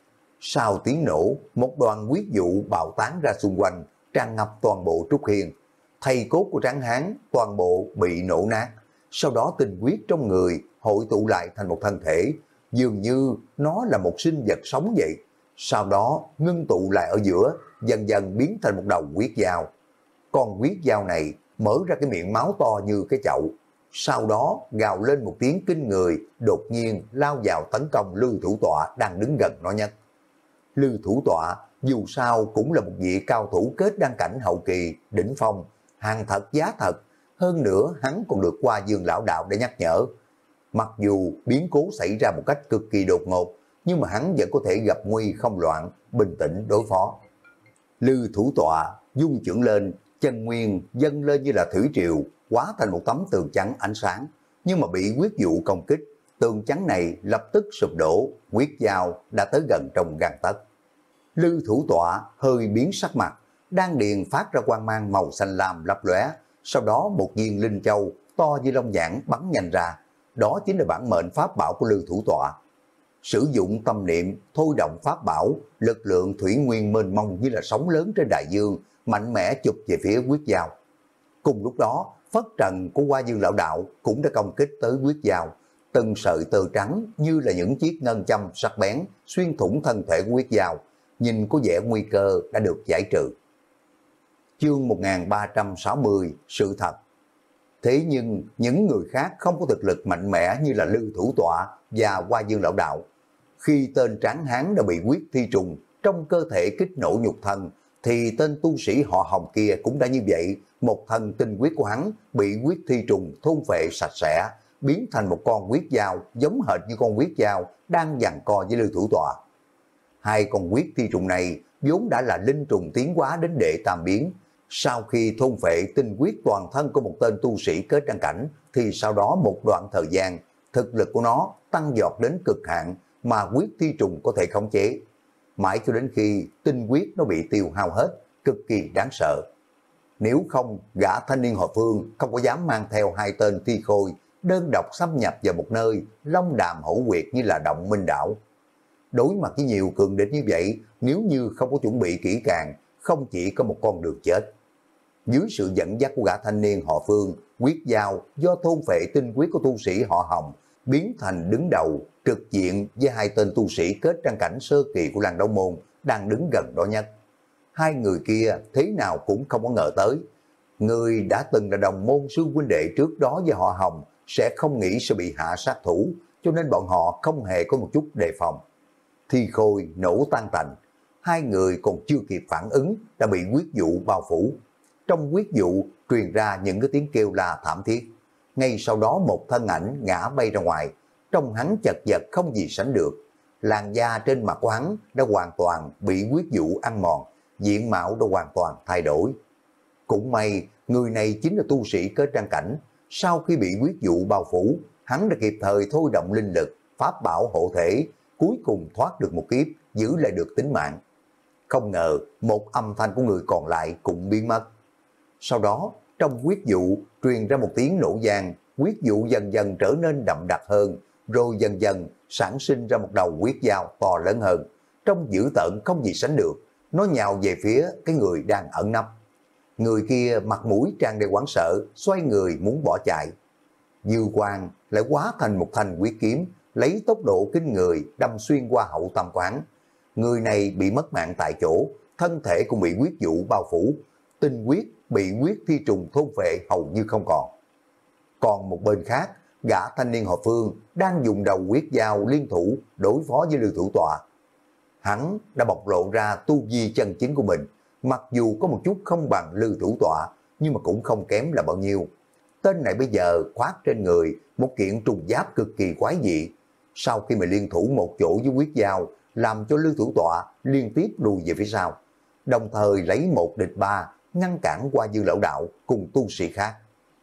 S1: Sau tiếng nổ, một đoàn huyết vụ bạo tán ra xung quanh, tràn ngập toàn bộ Trúc Hiên. Thây cốt của Tráng hán toàn bộ bị nổ nát, sau đó tinh huyết trong người hội tụ lại thành một thân thể, dường như nó là một sinh vật sống vậy. Sau đó ngưng tụ lại ở giữa, dần dần biến thành một đầu huyết dao. Con huyết dao này mở ra cái miệng máu to như cái chậu, sau đó gào lên một tiếng kinh người, đột nhiên lao vào tấn công Lư thủ tọa đang đứng gần nó nhất. Lư thủ tọa dù sao cũng là một vị cao thủ kết đăng cảnh hậu kỳ, đỉnh phong, hàng thật giá thật, hơn nữa hắn còn được Hoa Dương lão đạo để nhắc nhở. Mặc dù biến cố xảy ra một cách cực kỳ đột ngột, nhưng mà hắn vẫn có thể gặp nguy không loạn, bình tĩnh đối phó. Lư thủ tọa dung chưởng lên, chân nguyên dâng lên như là thủy triều, hóa thành một tấm tường trắng ánh sáng, nhưng mà bị huyết vụ công kích, tường trắng này lập tức sụp đổ, huyết dao đã tới gần trong gang tấc. Lư thủ tọa hơi biến sắc mặt, đan điền phát ra quang mang màu xanh lam lấp lóe, sau đó một viên linh châu to như lông nhãn bắn nhanh ra, đó chính là bản mệnh pháp bảo của Lư thủ tọa. Sử dụng tâm niệm thôi động pháp bảo, lực lượng thủy nguyên mênh mông như là sóng lớn trên đại dương, mạnh mẽ chụp về phía huyết dao. Cùng lúc đó, phất trần của Hoa Dương lão đạo cũng đã công kích tới huyết dao, từng sợi tơ trắng như là những chiếc ngân châm sắc bén xuyên thủng thân thể của huyết dao, nhìn có vẻ nguy cơ đã được giải trừ. Chương một nghìn ba trăm sáu mươi, sự thật. Thế nhưng những người khác không có thực lực mạnh mẽ như là Lư thủ tọa và Hoa Dương lão đạo. Khi tên Tráng hán đã bị huyết thi trùng trong cơ thể kích nổ nhục thân, thì tên tu sĩ họ Hồng kia cũng đã như vậy, một thân tinh huyết của hắn bị huyết thi trùng thôn phệ sạch sẽ, biến thành một con huyết dao giống hệt như con huyết dao đang giằng co với Lư thủ tọa. Hai con huyết thi trùng này vốn đã là linh trùng tiến hóa đến đệ tam biến. Sau khi thôn phệ tinh huyết toàn thân của một tên tu sĩ kết đăng cảnh, thì sau đó một đoạn thời gian, thực lực của nó tăng giọt đến cực hạn mà huyết thi trùng có thể khống chế. Mãi cho đến khi tinh huyết nó bị tiêu hao hết, cực kỳ đáng sợ. Nếu không, gã thanh niên họ Phương không có dám mang theo hai tên thi khôi, đơn độc xâm nhập vào một nơi long đàm hổ quyệt như là động minh đảo. Đối mặt với nhiều cường địch như vậy, nếu như không có chuẩn bị kỹ càng, không chỉ có một con đường chết. Dưới sự dẫn dắt của gã thanh niên họ Phương, huyết dao do thôn phệ tinh huyết của tu sĩ họ Hồng, biến thành đứng đầu trực diện với hai tên tu sĩ kết đăng cảnh sơ kỳ của làng Đấu Môn đang đứng gần đó nhất. Hai người kia thế nào cũng không có ngờ tới, người đã từng là đồng môn sư huynh đệ trước đó với họ Hồng sẽ không nghĩ sẽ bị hạ sát thủ, cho nên bọn họ không hề có một chút đề phòng. Thi khôi nổ tan tành, hai người còn chưa kịp phản ứng đã bị huyết vụ bao phủ. Trong huyết vụ truyền ra những cái tiếng kêu la thảm thiết. Ngay sau đó một thân ảnh ngã bay ra ngoài, trong hắn chật vật không gì sánh được. Làn da trên mặt của hắn đã hoàn toàn bị huyết vụ ăn mòn, diện mạo đã hoàn toàn thay đổi. Cũng may, người này chính là tu sĩ kết đăng cảnh. Sau khi bị huyết vụ bao phủ, hắn đã kịp thời thôi động linh lực, pháp bảo hộ thể, cuối cùng thoát được một kiếp, giữ lại được tính mạng. Không ngờ, một âm thanh của người còn lại cũng biến mất. Sau đó, trong huyết vụ truyền ra một tiếng nổ vang, huyết vụ dần dần trở nên đậm đặc hơn, rồi dần dần sản sinh ra một đầu huyết dao to lớn hơn. Trong dữ tợn không gì sánh được, nó nhào về phía cái người đang ẩn nấp. Người kia mặt mũi tràn đầy hoảng sợ, xoay người muốn bỏ chạy. Dư quang lại hóa thành một thanh huyết kiếm, lấy tốc độ kinh người đâm xuyên qua hậu tâm quán. Người này bị mất mạng tại chỗ, thân thể cũng bị huyết vụ bao phủ, tinh huyết bị huyết thi trùng thôn vệ hầu như không còn. Còn một bên khác, gã thanh niên họ Phương đang dùng đầu huyết dao liên thủ đối phó với Lưu Thủ Tọa. Hắn đã bộc lộ ra tu vi chân chính của mình, mặc dù có một chút không bằng Lưu Thủ Tọa, nhưng mà cũng không kém là bao nhiêu. Tên này bây giờ khoác trên người một kiện trùng giáp cực kỳ quái dị. Sau khi mà liên thủ một chỗ với huyết dao, làm cho Lưu Thủ Tọa liên tiếp lùi về phía sau, đồng thời lấy một địch ba ngăn cản qua Dư Lão Đạo cùng tu sĩ khác,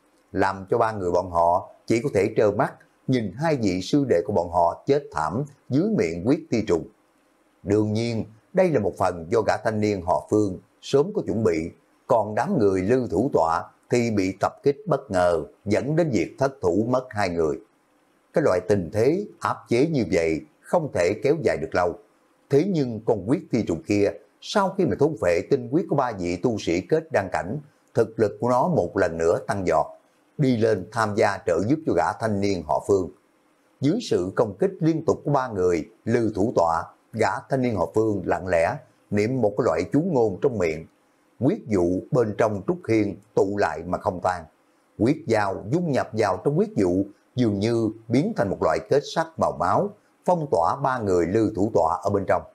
S1: làm cho ba người bọn họ chỉ có thể trơ mắt nhìn hai vị sư đệ của bọn họ chết thảm dưới miệng huyết thi trùng. Đương nhiên, đây là một phần do gã thanh niên họ Phương sớm có chuẩn bị, còn đám người Lưu Thủ Tọa thì bị tập kích bất ngờ, dẫn đến việc thất thủ mất hai người. Cái loại tình thế áp chế như vậy không thể kéo dài được lâu. Thế nhưng con huyết thi trùng kia, sau khi mà thôn phệ tinh huyết của ba vị tu sĩ kết đăng cảnh, thực lực của nó một lần nữa tăng giọt, đi lên tham gia trợ giúp cho gã thanh niên họ Phương. Dưới sự công kích liên tục của ba người Lưu Thủ Tọa, gã thanh niên họ Phương lặng lẽ niệm một cái loại chú ngôn trong miệng. Huyết vụ bên trong trúc khiên tụ lại mà không tan. Huyết dao dung nhập vào trong huyết vụ, dường như biến thành một loại kết sắt màu máu, phong tỏa ba người Lưu Thủ Tọa ở bên trong.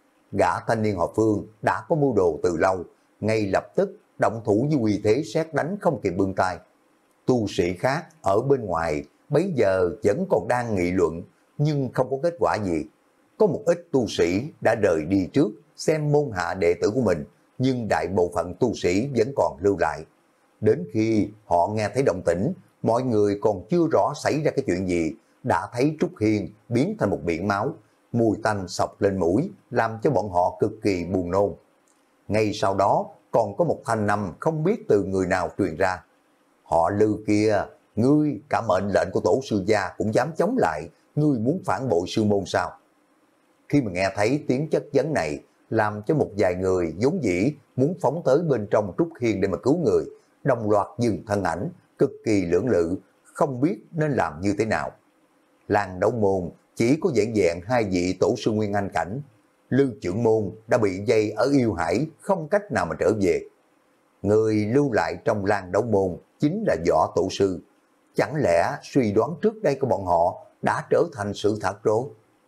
S1: Gã thanh niên họ Phương đã có mưu đồ từ lâu, ngay lập tức động thủ với uy thế sét đánh không kịp bươn tay. Tu sĩ khác ở bên ngoài bấy giờ vẫn còn đang nghị luận, nhưng không có kết quả gì. Có một ít tu sĩ đã rời đi trước xem môn hạ đệ tử của mình, nhưng đại bộ phận tu sĩ vẫn còn lưu lại. Đến khi họ nghe thấy động tĩnh, mọi người còn chưa rõ xảy ra cái chuyện gì, đã thấy Trúc Hiên biến thành một biển máu, mùi tanh sộc lên mũi, làm cho bọn họ cực kỳ buồn nôn. Ngay sau đó còn có một thanh âm không biết từ người nào truyền ra. Họ Lưu kia, ngươi cả mệnh lệnh của tổ sư gia cũng dám chống lại, ngươi muốn phản bội sư môn sao? Khi mà nghe thấy tiếng chất vấn này, làm cho một vài người vốn dĩ muốn phóng tới bên trong Trúc Hiên để mà cứu người, đồng loạt dừng thân ảnh, cực kỳ lưỡng lự, không biết nên làm như thế nào. Làng Đấu Môn chỉ có vẹn vẹn hai vị tổ sư Nguyên Anh cảnh. Lưu trưởng môn đã bị dây ở Yêu Hải, không cách nào mà trở về. Người lưu lại trong làng Đấu Môn chính là Võ tổ sư. Chẳng lẽ suy đoán trước đây của bọn họ đã trở thành sự thật rồi?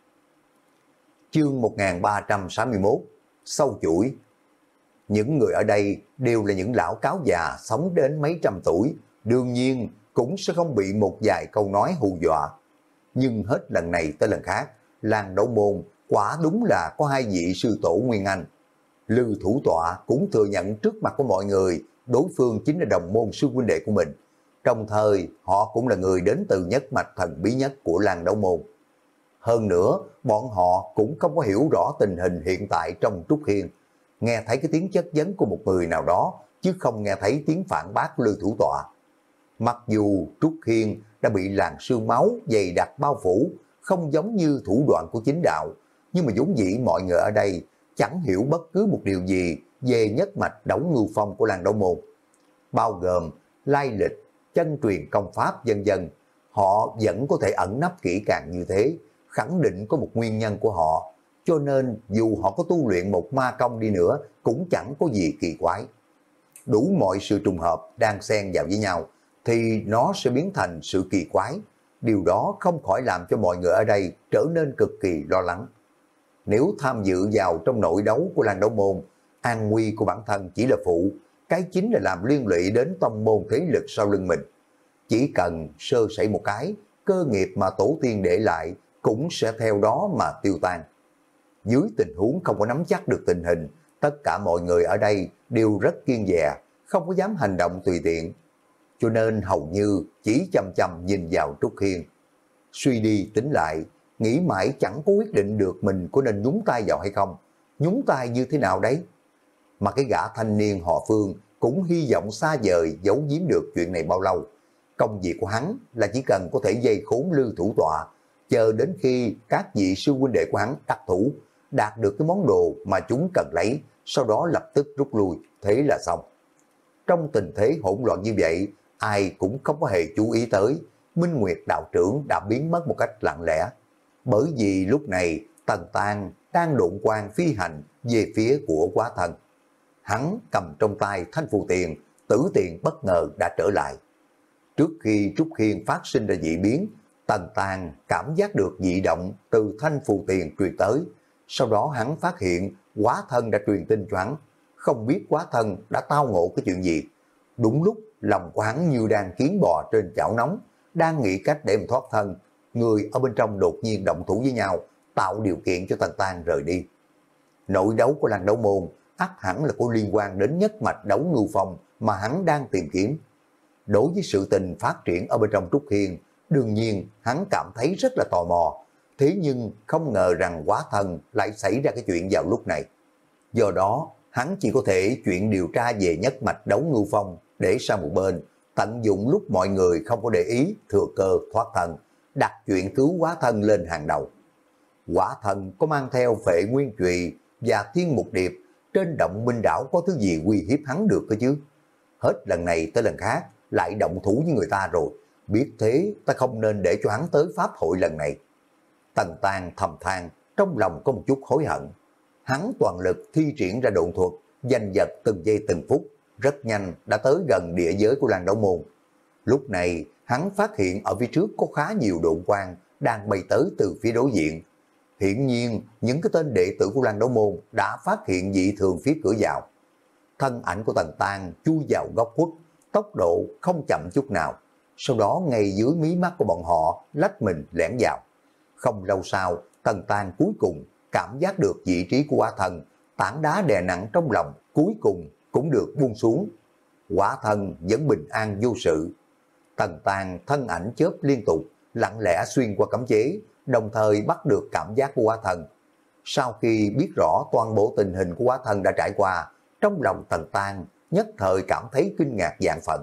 S1: Chương một nghìn ba trăm sáu mươi mốt, sâu chuỗi. Những người ở đây đều là những lão cáo già sống đến mấy trăm tuổi, đương nhiên cũng sẽ không bị một vài câu nói hù dọa. Nhưng hết lần này tới lần khác, làng Đấu Môn quả đúng là có hai vị sư tổ Nguyên Anh. Lưu Thủ Tọa cũng thừa nhận trước mặt của mọi người đối phương chính là đồng môn sư huynh đệ của mình. Đồng thời họ cũng là người đến từ nhất mạch thần bí nhất của làng Đấu Môn. Hơn nữa, bọn họ cũng không có hiểu rõ tình hình hiện tại trong Trúc Hiên. Nghe thấy cái tiếng chất vấn của một người nào đó, chứ không nghe thấy tiếng phản bác Lưu Thủ Tọa. Mặc dù Trúc Hiên đã bị làn sương máu dày đặc bao phủ, không giống như thủ đoạn của chính đạo, nhưng mà vốn dĩ mọi người ở đây chẳng hiểu bất cứ một điều gì về nhất mạch Đấu Ngưu Phong của làng Đấu Môn, bao gồm lai lịch, chân truyền công pháp vân vân. họ vẫn có thể ẩn nấp kỹ càng như thế, khẳng định có một nguyên nhân của họ, cho nên dù họ có tu luyện một ma công đi nữa cũng chẳng có gì kỳ quái. Đủ mọi sự trùng hợp đang xen vào với nhau thì nó sẽ biến thành sự kỳ quái. Điều đó không khỏi làm cho mọi người ở đây trở nên cực kỳ lo lắng. Nếu tham dự vào trong nội đấu của Lan Đấu Môn, an nguy của bản thân chỉ là phụ, cái chính là làm liên lụy đến tông môn thế lực sau lưng mình. Chỉ cần sơ sẩy một cái, cơ nghiệp mà tổ tiên để lại cũng sẽ theo đó mà tiêu tan. Dưới tình huống không có nắm chắc được tình hình, tất cả mọi người ở đây đều rất kiêng dè, không có dám hành động tùy tiện. Cho nên hầu như chỉ chăm chăm nhìn vào Trúc Hiên. Suy đi tính lại, nghĩ mãi chẳng có quyết định được mình có nên nhúng tay vào hay không. Nhúng tay như thế nào đấy? Mà cái gã thanh niên họ Phương cũng hy vọng xa vời giấu giếm được chuyện này bao lâu. Công việc của hắn là chỉ cần có thể dây khốn Lư thủ tọa, chờ đến khi các vị sư huynh đệ của hắn đắc thủ, đạt được cái món đồ mà chúng cần lấy, sau đó lập tức rút lui, thế là xong. Trong tình thế hỗn loạn như vậy, ai cũng không có hề chú ý tới, Minh Nguyệt đạo trưởng đã biến mất một cách lặng lẽ. Bởi vì lúc này Tần Tang đang độn quang phi hành về phía của Quá Thân. Hắn cầm trong tay thanh phù tiền, tử tiền bất ngờ đã trở lại. Trước khi Trúc Hiên phát sinh ra dị biến, Tần Tang cảm giác được dị động từ thanh phù tiền truyền tới. Sau đó hắn phát hiện Quá Thân đã truyền tin cho hắn, không biết Quá Thân đã tao ngộ cái chuyện gì. Đúng lúc lòng của hắn như đang kiến bò trên chảo nóng, đang nghĩ cách để mà thoát thân, người ở bên trong đột nhiên động thủ với nhau, tạo điều kiện cho Tần Tang rời đi. Nội đấu của Lan Đấu Môn ắt hẳn là có liên quan đến nhất mạch đấu ngưu phong mà hắn đang tìm kiếm. Đối với sự tình phát triển ở bên trong Trúc Hiên, đương nhiên hắn cảm thấy rất là tò mò, thế nhưng không ngờ rằng Quá Thân lại xảy ra cái chuyện vào lúc này. Do đó, hắn chỉ có thể chuyển điều tra về nhất mạch đấu ngưu phong để sang một bên, tận dụng lúc mọi người không có để ý, thừa cơ thoát thân, đặt chuyện cứu Quá Thân lên hàng đầu. Quá Thân có mang theo Phệ Nguyên Chùy và Thiên Mục Điệp, trên Động Minh đảo có thứ gì uy hiếp hắn được cơ chứ? Hết lần này tới lần khác, lại động thủ với người ta rồi, biết thế ta không nên để cho hắn tới pháp hội lần này. Tần Tang thầm than, trong lòng có một chút hối hận. Hắn toàn lực thi triển ra độn thuật, giành giật từng giây từng phút, rất nhanh đã tới gần địa giới của Lan Đấu Môn. Lúc này, hắn phát hiện ở phía trước có khá nhiều độn quang đang bay tới từ phía đối diện. Hiển nhiên, những cái tên đệ tử của Lan Đấu Môn đã phát hiện dị thường phía cửa vào. Thân ảnh của Tần Tang chui vào góc khuất, tốc độ không chậm chút nào. Sau đó ngay dưới mí mắt của bọn họ lách mình lẻn vào. Không lâu sau, Tần Tang cuối cùng cảm giác được vị trí của Quá Thân, tảng đá đè nặng trong lòng cuối cùng cũng được buông xuống. Quá Thân vẫn bình an vô sự. Tần Tang thân ảnh chớp liên tục, lặng lẽ xuyên qua cấm chế, đồng thời bắt được cảm giác của Quá Thân. Sau khi biết rõ toàn bộ tình hình của Quá Thân đã trải qua, trong lòng Tần Tang nhất thời cảm thấy kinh ngạc vạn phần.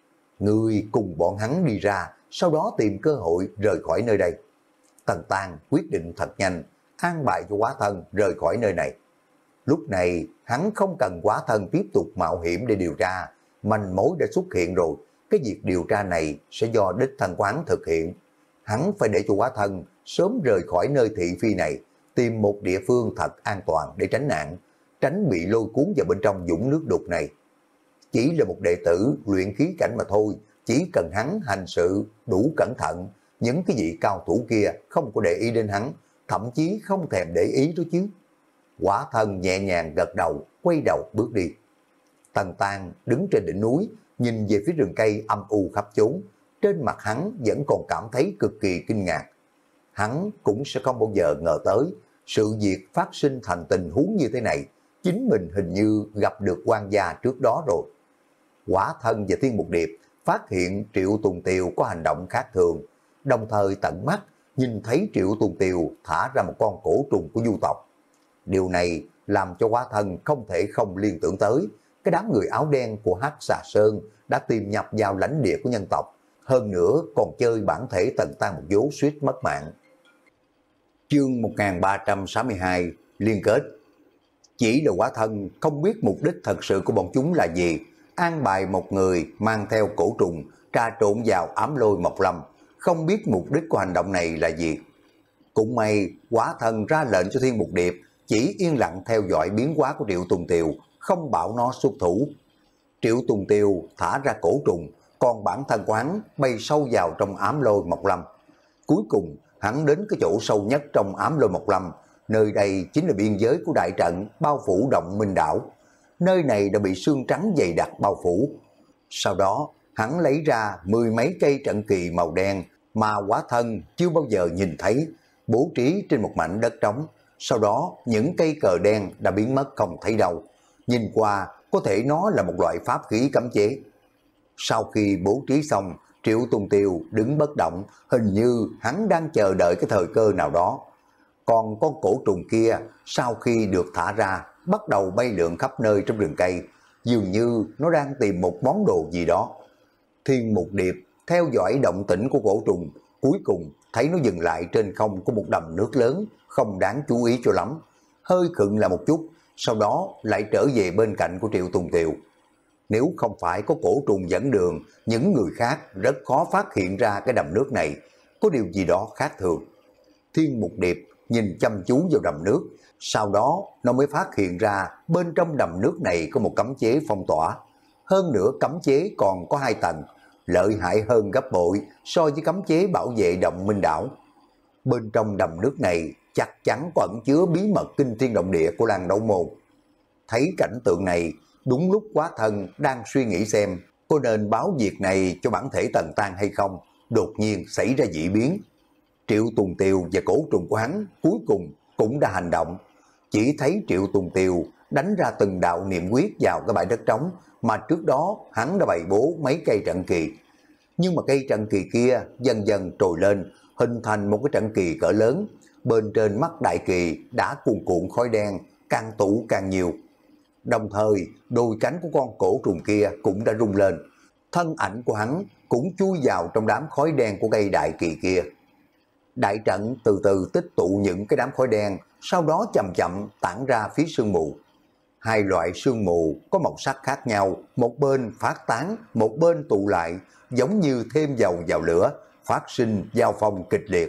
S1: Người cùng bọn hắn đi ra, sau đó tìm cơ hội rời khỏi nơi đây. Tần Tang quyết định thật nhanh, an bài cho Quá Thân rời khỏi nơi này. Lúc này, hắn không cần Quá Thân tiếp tục mạo hiểm để điều tra, manh mối đã xuất hiện rồi, cái việc điều tra này sẽ do đích thân của hắn thực hiện. Hắn phải để cho Quá Thân sớm rời khỏi nơi thị phi này, tìm một địa phương thật an toàn để tránh nạn, tránh bị lôi cuốn vào bên trong vũng nước đục này. Chỉ là một đệ tử luyện khí cảnh mà thôi, chỉ cần hắn hành sự đủ cẩn thận, những cái vị cao thủ kia không có để ý đến hắn, thậm chí không thèm để ý đó chứ. Quá Thân nhẹ nhàng gật đầu, quay đầu bước đi. Tần Tang đứng trên đỉnh núi, nhìn về phía rừng cây âm u khắp chốn, trên mặt hắn vẫn còn cảm thấy cực kỳ kinh ngạc. Hắn cũng sẽ không bao giờ ngờ tới, sự việc phát sinh thành tình huống như thế này, chính mình hình như gặp được quan gia trước đó rồi. Quá Thân và Thiên Mục Điệp phát hiện Triệu Tùng Tiều có hành động khác thường, đồng thời tận mắt nhìn thấy Triệu Tùng Tiều thả ra một con cổ trùng của du tộc. Điều này làm cho Quá Thân không thể không liên tưởng tới cái đám người áo đen của Hắc Xà Sơn đã tìm nhập vào lãnh địa của nhân tộc, hơn nữa còn chơi bản thể Tần Tang một vố suýt mất mạng. Chương một nghìn ba trăm sáu mươi hai liên kết. Chỉ là Quá Thân không biết mục đích thật sự của bọn chúng là gì, an bài một người mang theo cổ trùng trà trộn vào ám lôi Mộc Lâm, không biết mục đích của hành động này là gì. Cũng may Quả Thần ra lệnh cho Thiên Mục Điệp chỉ yên lặng theo dõi biến hóa của Triệu Tùng Tiều, không bảo nó xuất thủ. Triệu Tùng Tiều thả ra cổ trùng, còn bản thân của hắn bay sâu vào trong ám lôi Mộc Lâm. Cuối cùng hắn đến cái chỗ sâu nhất trong ám lôi Mộc Lâm, nơi đây chính là biên giới của đại trận bao phủ Động Minh Đảo. Nơi này đã bị sương trắng dày đặc bao phủ. Sau đó hắn lấy ra mười mấy cây trận kỳ màu đen mà Quả Thân chưa bao giờ nhìn thấy, bố trí trên một mảnh đất trống. Sau đó những cây cờ đen đã biến mất không thấy đâu. Nhìn qua có thể nó là một loại pháp khí cấm chế. Sau khi bố trí xong, Triệu Tùng Tiều đứng bất động, hình như hắn đang chờ đợi cái thời cơ nào đó. Còn con cổ trùng kia sau khi được thả ra, bắt đầu bay lượn khắp nơi trong rừng cây, dường như nó đang tìm một món đồ gì đó. Thiên Mục Điệp theo dõi động tĩnh của cổ trùng, cuối cùng thấy nó dừng lại trên không của một đầm nước lớn, không đáng chú ý cho lắm. Hơi khựng lại một chút, sau đó lại trở về bên cạnh của Triệu Tùng Tiều. Nếu không phải có cổ trùng dẫn đường, những người khác rất khó phát hiện ra cái đầm nước này có điều gì đó khác thường. Thiên Mục Điệp nhìn chăm chú vào đầm nước, sau đó nó mới phát hiện ra bên trong đầm nước này có một cấm chế phong tỏa. Hơn nữa cấm chế còn có hai tầng, lợi hại hơn gấp bội so với cấm chế bảo vệ Động Minh Đảo. Bên trong đầm nước này chắc chắn có ẩn chứa bí mật kinh thiên động địa của Lan Đấu Môn. Thấy cảnh tượng này, đúng lúc Quá Thân đang suy nghĩ xem có nên báo việc này cho bản thể Tần Tan hay không, đột nhiên xảy ra dị biến. Triệu Tùng Tiều và cổ trùng của hắn cuối cùng cũng đã hành động. Chỉ thấy Triệu Tùng Tiều đánh ra từng đạo niệm quyết vào cái bãi đất trống mà trước đó hắn đã bày bố mấy cây trận kỳ. Nhưng mà cây trận kỳ kia dần dần trồi lên, hình thành một cái trận kỳ cỡ lớn. Bên trên mắt đại kỳ đã cuồn cuộn khói đen, càng tụ càng nhiều. Đồng thời đôi cánh của con cổ trùng kia cũng đã rung lên. Thân ảnh của hắn cũng chui vào trong đám khói đen của cây đại kỳ kia. Đại trận từ từ tích tụ những cái đám khói đen, sau đó chậm chậm tản ra phía sương mù. Hai loại sương mù có màu sắc khác nhau, một bên phát tán, một bên tụ lại, giống như thêm dầu vào lửa, phát sinh giao phong kịch liệt.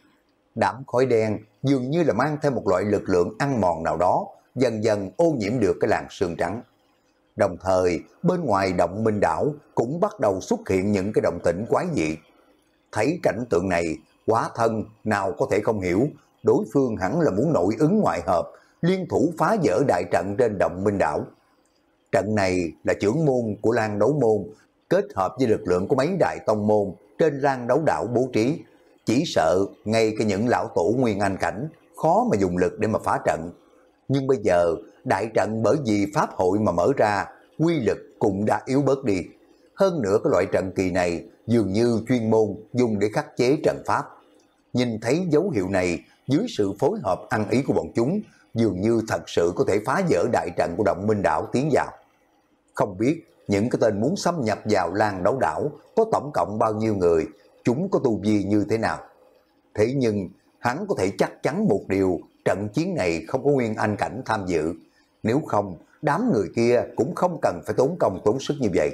S1: Đám khói đen dường như là mang theo một loại lực lượng ăn mòn nào đó, dần dần ô nhiễm được cái làn sương trắng. Đồng thời, bên ngoài Động Minh Đảo cũng bắt đầu xuất hiện những cái động tĩnh quái dị. Thấy cảnh tượng này, Quá Thân nào có thể không hiểu, đối phương hẳn là muốn nội ứng ngoại hợp, liên thủ phá vỡ đại trận trên Động Minh Đảo. Trận này là chưởng môn của Lan Đấu Môn, kết hợp với lực lượng của mấy đại tông môn trên Lan Đấu Đảo bố trí. Chỉ sợ ngay cái những lão tổ Nguyên Anh cảnh khó mà dùng lực để mà phá trận. Nhưng bây giờ đại trận bởi vì pháp hội mà mở ra, quy lực cũng đã yếu bớt đi. Hơn nữa cái loại trận kỳ này dường như chuyên môn dùng để khắc chế trận pháp. Nhìn thấy dấu hiệu này, dưới sự phối hợp ăn ý của bọn chúng, dường như thật sự có thể phá vỡ đại trận của Động Minh Đảo tiến vào. Không biết những cái tên muốn xâm nhập vào Lan Đấu Đảo có tổng cộng bao nhiêu người, chúng có tu vi như thế nào. Thế nhưng hắn có thể chắc chắn một điều, trận chiến này không có Nguyên Anh cảnh tham dự. Nếu không, đám người kia cũng không cần phải tốn công tốn sức như vậy.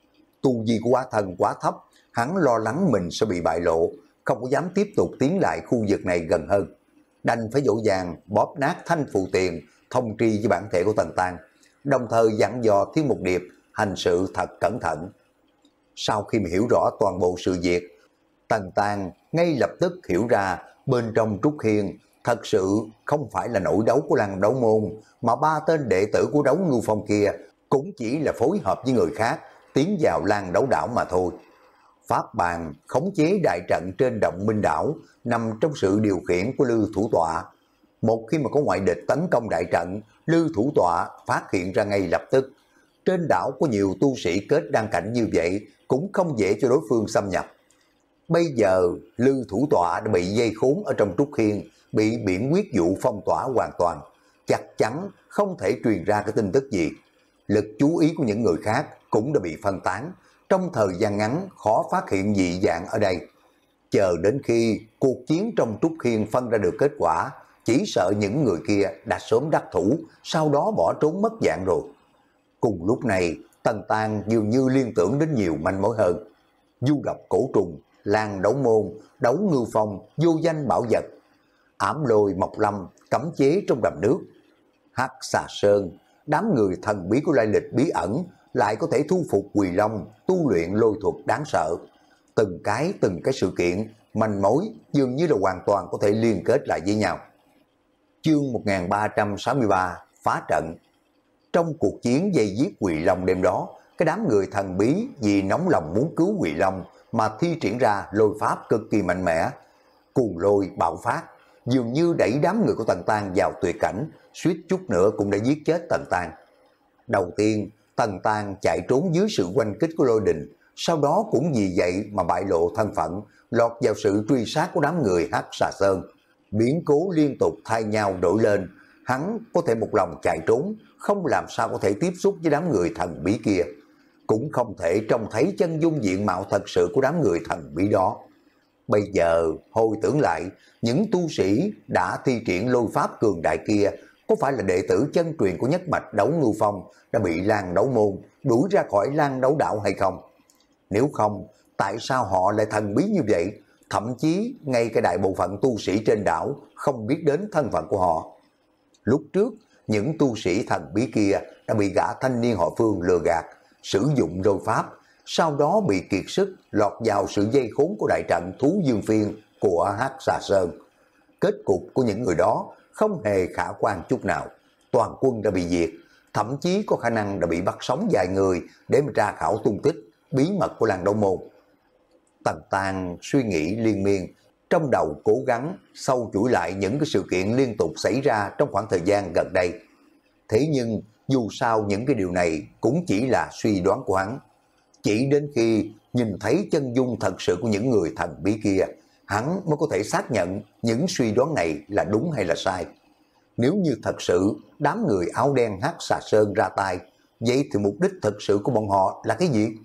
S1: Tu vi của Quá Thân quá thấp, hắn lo lắng mình sẽ bị bại lộ, không có dám tiếp tục tiến lại khu vực này gần hơn. Đành phải dỗ dàng bóp nát thanh phù tiền, thông tri với bản thể của Tần Tan, đồng thời dặn dò Thiên Mục Điệp hành sự thật cẩn thận. Sau khi mà hiểu rõ toàn bộ sự việc, Tần Tan ngay lập tức hiểu ra bên trong Trúc Hiên thật sự không phải là nội đấu của Lan Đấu Môn, mà ba tên đệ tử của Đấu Ngưu Phong kia cũng chỉ là phối hợp với người khác tiến vào Lan Đấu Đảo mà thôi. Pháp bàn khống chế đại trận trên Động Minh Đảo nằm trong sự điều khiển của Lư Thủ Tọa. Một khi mà có ngoại địch tấn công đại trận, Lư Thủ Tọa phát hiện ra ngay lập tức. Trên đảo có nhiều tu sĩ kết đan cảnh như vậy, cũng không dễ cho đối phương xâm nhập. Bây giờ Lư Thủ Tọa đã bị dây khốn ở trong Trúc Hiên, bị biển quyết dụ phong tỏa hoàn toàn, chắc chắn không thể truyền ra cái tin tức gì. Lực chú ý của những người khác cũng đã bị phân tán, trong thời gian ngắn khó phát hiện dị dạng ở đây. Chờ đến khi cuộc chiến trong Trúc Hiên phân ra được kết quả, chỉ sợ những người kia đã sớm đắc thủ, sau đó bỏ trốn mất dạng rồi. Cùng lúc này, Tần Tan dường như liên tưởng đến nhiều manh mối hơn. Du độc cổ trùng, Lan Đấu Môn, Đấu Ngưu Phong, vô danh bảo vật, Ảm Lôi Mộc Lâm, cấm chế trong đầm nước, Hắc Xà Sơn, đám người thần bí của lai lịch bí ẩn lại có thể thu phục Quỳ Long, tu luyện lôi thuật đáng sợ. Từng cái từng cái sự kiện, manh mối dường như là hoàn toàn có thể liên kết lại với nhau. Chương một nghìn ba trăm sáu mươi ba phá trận. Trong cuộc chiến dây giết Quỳ Long đêm đó, cái đám người thần bí vì nóng lòng muốn cứu Quỳ Long mà thi triển ra lôi pháp cực kỳ mạnh mẽ. Cuồng lôi bạo phát, dường như đẩy đám người của Tần Tang vào tuyệt cảnh, suýt chút nữa cũng đã giết chết Tần Tang. Đầu tiên, Tần Tang chạy trốn dưới sự quanh kích của lôi đình, sau đó cũng vì vậy mà bại lộ thân phận, lọt vào sự truy sát của đám người Hắc Xà Sơn. Biến cố liên tục thay nhau đổi lên, hắn có thể một lòng chạy trốn, không làm sao có thể tiếp xúc với đám người thần bí kia, cũng không thể trông thấy chân dung diện mạo thật sự của đám người thần bí đó. Bây giờ hồi tưởng lại, những tu sĩ đã thi triển lôi pháp cường đại kia có phải là đệ tử chân truyền của nhất mạch Đấu Ngưu Phong đã bị Lan Đấu Môn đuổi ra khỏi Lan Đấu Đạo hay không? Nếu không, tại sao họ lại thần bí như vậy? Thậm chí ngay cái đại bộ phận tu sĩ trên đảo không biết đến thân phận của họ. Lúc trước, những tu sĩ thần bí kia đã bị gã thanh niên họ Phương lừa gạt, sử dụng lôi pháp, sau đó bị kiệt sức lọt vào sự dây khốn của đại trận Thú Dương Phiên của Hắc Xà Sơn. Kết cục của những người đó không hề khả quan chút nào, toàn quân đã bị diệt, thậm chí có khả năng đã bị bắt sống vài người để mà tra khảo tung tích bí mật của Lan Đấu Môn. Tần Tang suy nghĩ liên miên, trong đầu cố gắng sâu chuỗi lại những cái sự kiện liên tục xảy ra trong khoảng thời gian gần đây. Thế nhưng dù sao những cái điều này cũng chỉ là suy đoán của hắn. Chỉ đến khi nhìn thấy chân dung thật sự của những người thần bí kia, hắn mới có thể xác nhận những suy đoán này là đúng hay là sai. Nếu như thật sự đám người áo đen Hắc Xà Sơn ra tay, vậy thì mục đích thật sự của bọn họ là cái gì?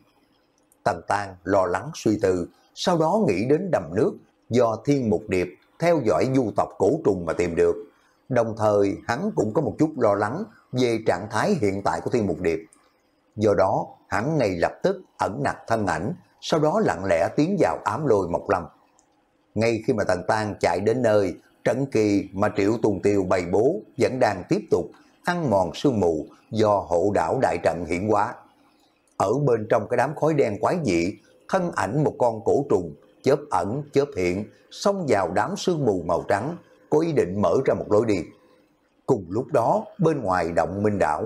S1: Tần Tang lo lắng suy tư, sau đó nghĩ đến đầm nước do Thiên Mục Điệp theo dõi du tộc cổ trùng mà tìm được. Đồng thời hắn cũng có một chút lo lắng về trạng thái hiện tại của Thiên Mục Điệp. Do đó hắn ngay lập tức ẩn nặc thân ảnh, sau đó lặng lẽ tiến vào Ám Lôi Mộc Lâm. Ngay khi mà Tần Tang chạy đến nơi, trận kỳ mà Triệu Tùng Tiêu bày bố vẫn đang tiếp tục ăn mòn sương mù do hộ đảo đại trận hiển hóa. Ở bên trong cái đám khói đen quái dị, thân ảnh một con cổ trùng chớp ẩn chớp hiện xông vào đám sương mù màu trắng, có ý định mở ra một lối đi. Cùng lúc đó, bên ngoài động Minh Đảo,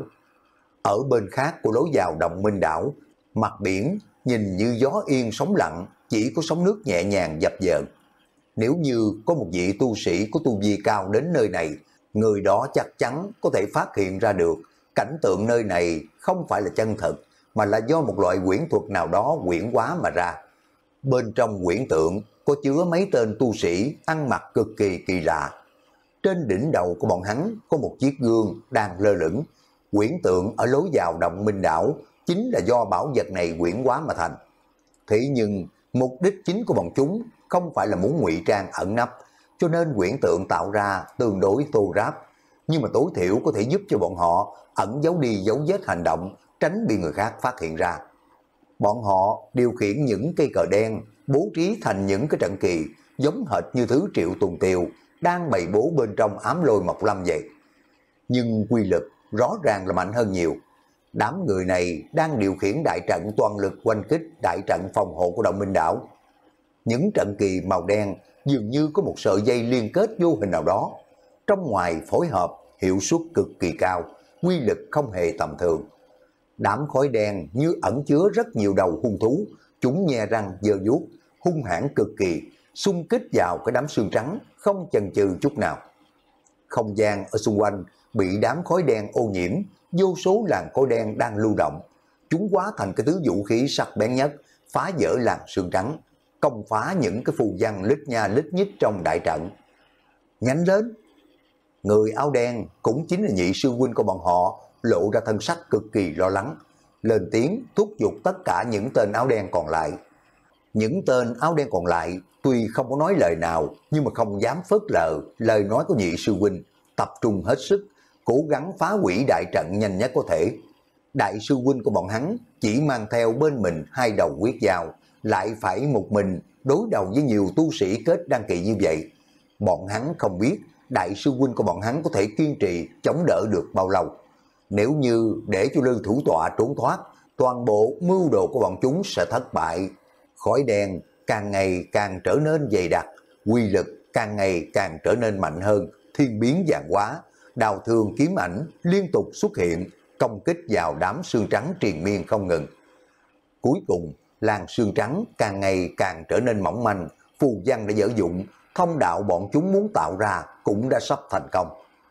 S1: ở bên khác của lối vào động Minh Đảo, mặt biển nhìn như gió yên sóng lặng, chỉ có sóng nước nhẹ nhàng dập dờn. Nếu như có một vị tu sĩ có tu vi cao đến nơi này, người đó chắc chắn có thể phát hiện ra được cảnh tượng nơi này không phải là chân thực, mà là do một loại quyển thuật nào đó quyển hóa mà ra. Bên trong quyển tượng có chứa mấy tên tu sĩ ăn mặc cực kỳ kỳ lạ. Trên đỉnh đầu của bọn hắn có một chiếc gương đang lơ lửng. Quyển tượng ở lối vào động Minh Đảo chính là do bảo vật này quyển hóa mà thành. Thế nhưng mục đích chính của bọn chúng không phải là muốn ngụy trang ẩn nấp, cho nên quyển tượng tạo ra tương đối thô ráp, nhưng mà tối thiểu có thể giúp cho bọn họ ẩn giấu đi dấu vết hành động, tránh bị người khác phát hiện ra. Bọn họ điều khiển những cây cờ đen, bố trí thành những cái trận kỳ giống hệt như thứ Triệu Tùng Tiêu đang bày bố bên trong Ám Lôi Mộc Lâm vậy. Nhưng quy lực rõ ràng là mạnh hơn nhiều. Đám người này đang điều khiển đại trận toàn lực quanh kích đại trận phòng hộ của động Minh Đảo. Những trận kỳ màu đen dường như có một sợi dây liên kết vô hình nào đó. Trong ngoài phối hợp, hiệu suất cực kỳ cao, quy lực không hề tầm thường. Đám khói đen như ẩn chứa rất nhiều đầu hung thú, chúng nhe răng giơ vuốt, hung hãn cực kỳ, xung kích vào cái đám xương trắng, không chần chừ chút nào. Không gian ở xung quanh bị đám khói đen ô nhiễm, vô số làn khói đen đang lưu động. Chúng hóa thành cái thứ vũ khí sắc bén nhất, phá vỡ làn xương trắng, công phá những cái phù văn lít nha lít nhít trong đại trận. Nhanh lên! Người áo đen cũng chính là nhị sư huynh của bọn họ lộ ra thân sắc cực kỳ lo lắng, lên tiếng thúc giục tất cả những tên áo đen còn lại. Những tên áo đen còn lại tuy không có nói lời nào, nhưng mà không dám phớt lờ lời nói của nhị sư huynh, tập trung hết sức, cố gắng phá hủy đại trận nhanh nhất có thể. Đại sư huynh của bọn hắn chỉ mang theo bên mình hai đầu quyết dao, lại phải một mình đối đầu với nhiều tu sĩ kết đăng kỳ như vậy. Bọn hắn không biết đại sư huynh của bọn hắn có thể kiên trì chống đỡ được bao lâu. Nếu như để cho Lư thủ tọa trốn thoát, toàn bộ mưu đồ của bọn chúng sẽ thất bại. Khói đen càng ngày càng trở nên dày đặc, quy lực càng ngày càng trở nên mạnh hơn, thiên biến vạn hóa, đào thương kiếm ảnh liên tục xuất hiện, công kích vào đám xương trắng triền miên không ngừng. Cuối cùng, làn xương trắng càng ngày càng trở nên mỏng manh, phù văn đã dở dụng, thông đạo bọn chúng muốn tạo ra cũng đã sắp thành công.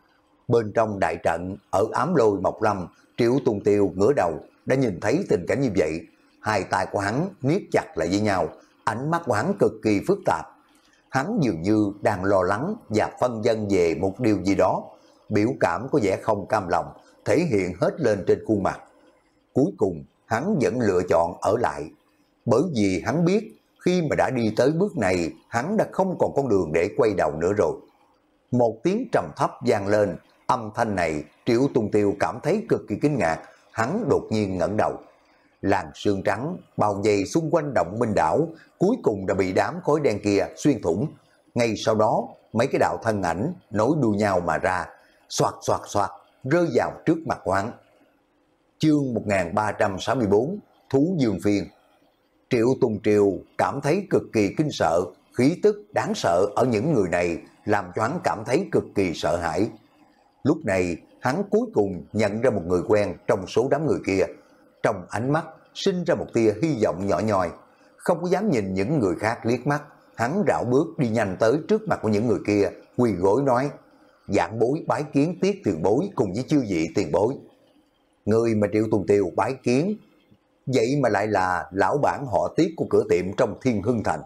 S1: Bên trong đại trận, ở ám lôi Mộc Lâm, Triệu Tùng Tiêu ngửa đầu đã nhìn thấy tình cảnh như vậy. Hai tay của hắn niết chặt lại với nhau, ánh mắt của hắn cực kỳ phức tạp. Hắn dường như đang lo lắng và phân vân về một điều gì đó. Biểu cảm có vẻ không cam lòng, thể hiện hết lên trên khuôn mặt. Cuối cùng, hắn vẫn lựa chọn ở lại. Bởi vì hắn biết, khi mà đã đi tới bước này, hắn đã không còn con đường để quay đầu nữa rồi. Một tiếng trầm thấp vang lên, âm thanh này Triệu Tùng Tiêu cảm thấy cực kỳ kinh ngạc, hắn đột nhiên ngẩng đầu. Làn sương trắng bao vây xung quanh động Minh Đảo, cuối cùng đã bị đám khói đen kia xuyên thủng. Ngay sau đó, mấy cái đạo thân ảnh nối đuôi nhau mà ra, xoạt xoạt xoạt rơi vào trước mặt của hắn. Chương một nghìn ba trăm sáu mươi tư, Thú Dương Phiên. Triệu Tùng Triều cảm thấy cực kỳ kinh sợ, khí tức đáng sợ ở những người này làm cho hắn cảm thấy cực kỳ sợ hãi. Lúc này, hắn cuối cùng nhận ra một người quen trong số đám người kia. Trong ánh mắt sinh ra một tia hy vọng nhỏ nhoi, không có dám nhìn những người khác liếc mắt, hắn rảo bước đi nhanh tới trước mặt của những người kia, quỳ gối nói: "Vạn bối bái kiến Tiết tiền bối cùng với chư vị tiền bối." Người mà Triệu Tùng Tiêu bái kiến, vậy mà lại là lão bản họ Tiết của cửa tiệm trong Thiên Hưng Thành.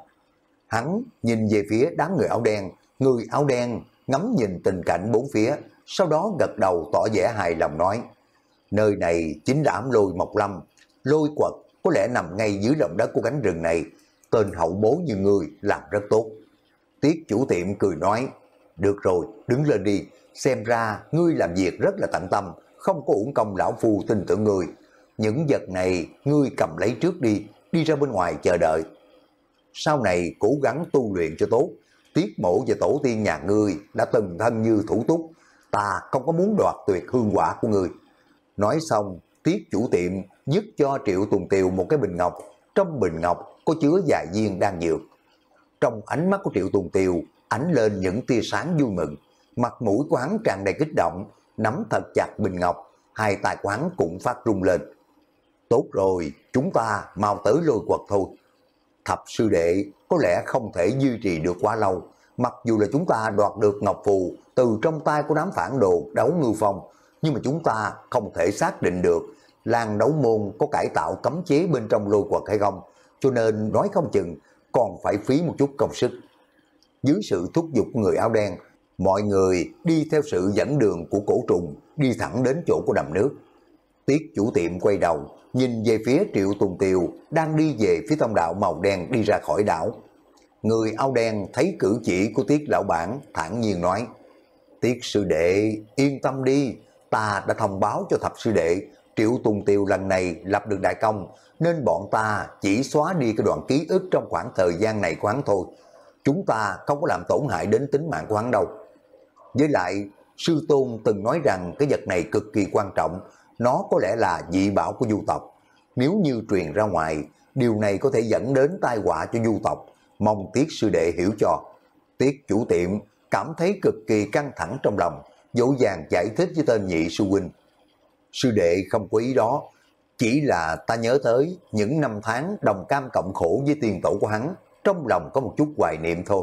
S1: Hắn nhìn về phía đám người áo đen, người áo đen ngắm nhìn tình cảnh bốn phía, sau đó gật đầu tỏ vẻ hài lòng nói: "Nơi này chính là ám lôi Mộc Lâm, lôi quật có lẽ nằm ngay dưới lòng đất của cánh rừng này, tên hậu bối như ngươi làm rất tốt." Tiết chủ tiệm cười nói: "Được rồi, đứng lên đi, xem ra ngươi làm việc rất là tận tâm, không có uổng công lão phu tin tưởng ngươi. Những vật này ngươi cầm lấy trước đi, đi ra bên ngoài chờ đợi. Sau này cố gắng tu luyện cho tốt, Tiết mổ và tổ tiên nhà ngươi đã từng thân như thủ túc, ta không có muốn đoạt tuyệt hương quả của ngươi." Nói xong, Tiết chủ tiệm dứt cho Triệu Tùng Tiêu một cái bình ngọc, trong bình ngọc có chứa vài viên đan dược. Trong ánh mắt của Triệu Tùng Tiêu ánh lên những tia sáng vui mừng, mặt mũi của hắn tràn đầy kích động, nắm thật chặt bình ngọc, hai tay của hắn cũng phát rung lên. "Tốt rồi, chúng ta mau tới lôi quật thôi. Thập sư đệ có lẽ không thể duy trì được quá lâu, mặc dù là chúng ta đoạt được ngọc phù từ trong tay của đám phản đồ Đấu Ngư Phong, nhưng mà chúng ta không thể xác định được làng Đấu Môn có cải tạo cấm chế bên trong lôi quật hay không, cho nên nói không chừng còn phải phí một chút công sức." Dưới sự thúc giục của người áo đen, mọi người đi theo sự dẫn đường của cổ trùng đi thẳng đến chỗ của đầm nước. Tiết chủ tiệm quay đầu nhìn về phía Triệu Tùng Tiêu đang đi về phía thông đạo màu đen đi ra khỏi đảo. Người áo đen thấy cử chỉ của Tiết lão bản thản nhiên nói: "Tiết sư đệ yên tâm đi, ta đã thông báo cho thập sư đệ, Triệu Tùng Tiêu lần này lập được đại công, nên bọn ta chỉ xóa đi cái đoạn ký ức trong khoảng thời gian này của hắn thôi. Chúng ta không có làm tổn hại đến tính mạng của hắn đâu. Với lại, sư tôn từng nói rằng cái vật này cực kỳ quan trọng, nó có lẽ là dị bảo của du tộc. Nếu như truyền ra ngoài, điều này có thể dẫn đến tai họa cho du tộc, mong Tiết sư đệ hiểu cho." Tiết chủ tiệm cảm thấy cực kỳ căng thẳng trong lòng, dỗ dàng giải thích với tên nhị sư huynh: "Sư đệ không có ý đó, chỉ là ta nhớ tới những năm tháng đồng cam cộng khổ với tiền tổ của hắn, trong lòng có một chút hoài niệm thôi."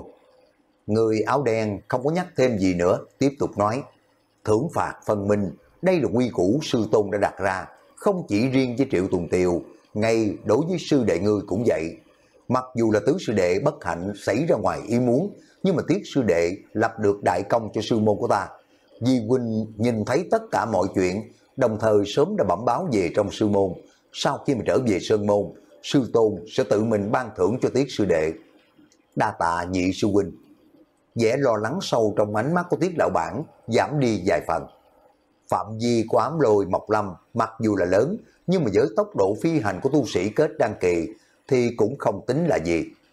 S1: Người áo đen không có nhắc thêm gì nữa, tiếp tục nói: "Thưởng phạt phân minh, đây là quy củ sư tôn đã đặt ra, không chỉ riêng với Triệu Tùng Tiêu, ngay đối với sư đệ ngươi cũng vậy. Mặc dù là tứ sư đệ bất hạnh xảy ra ngoài ý muốn, nhưng mà Tiết sư đệ lập được đại công cho sư môn của ta. Di huynh nhìn thấy tất cả mọi chuyện, đồng thời sớm đã bẩm báo về trong sư môn. Sau khi mà trở về sơn môn, sư tôn sẽ tự mình ban thưởng cho Tiết sư đệ." "Đa tạ nhị sư huynh." Vẻ lo lắng sâu trong ánh mắt của Tiết lão bản giảm đi vài phần. Phạm vi của ám lôi Mộc Lâm mặc dù là lớn, nhưng mà với tốc độ phi hành của tu sĩ kết đăng kỳ thì cũng không tính là gì.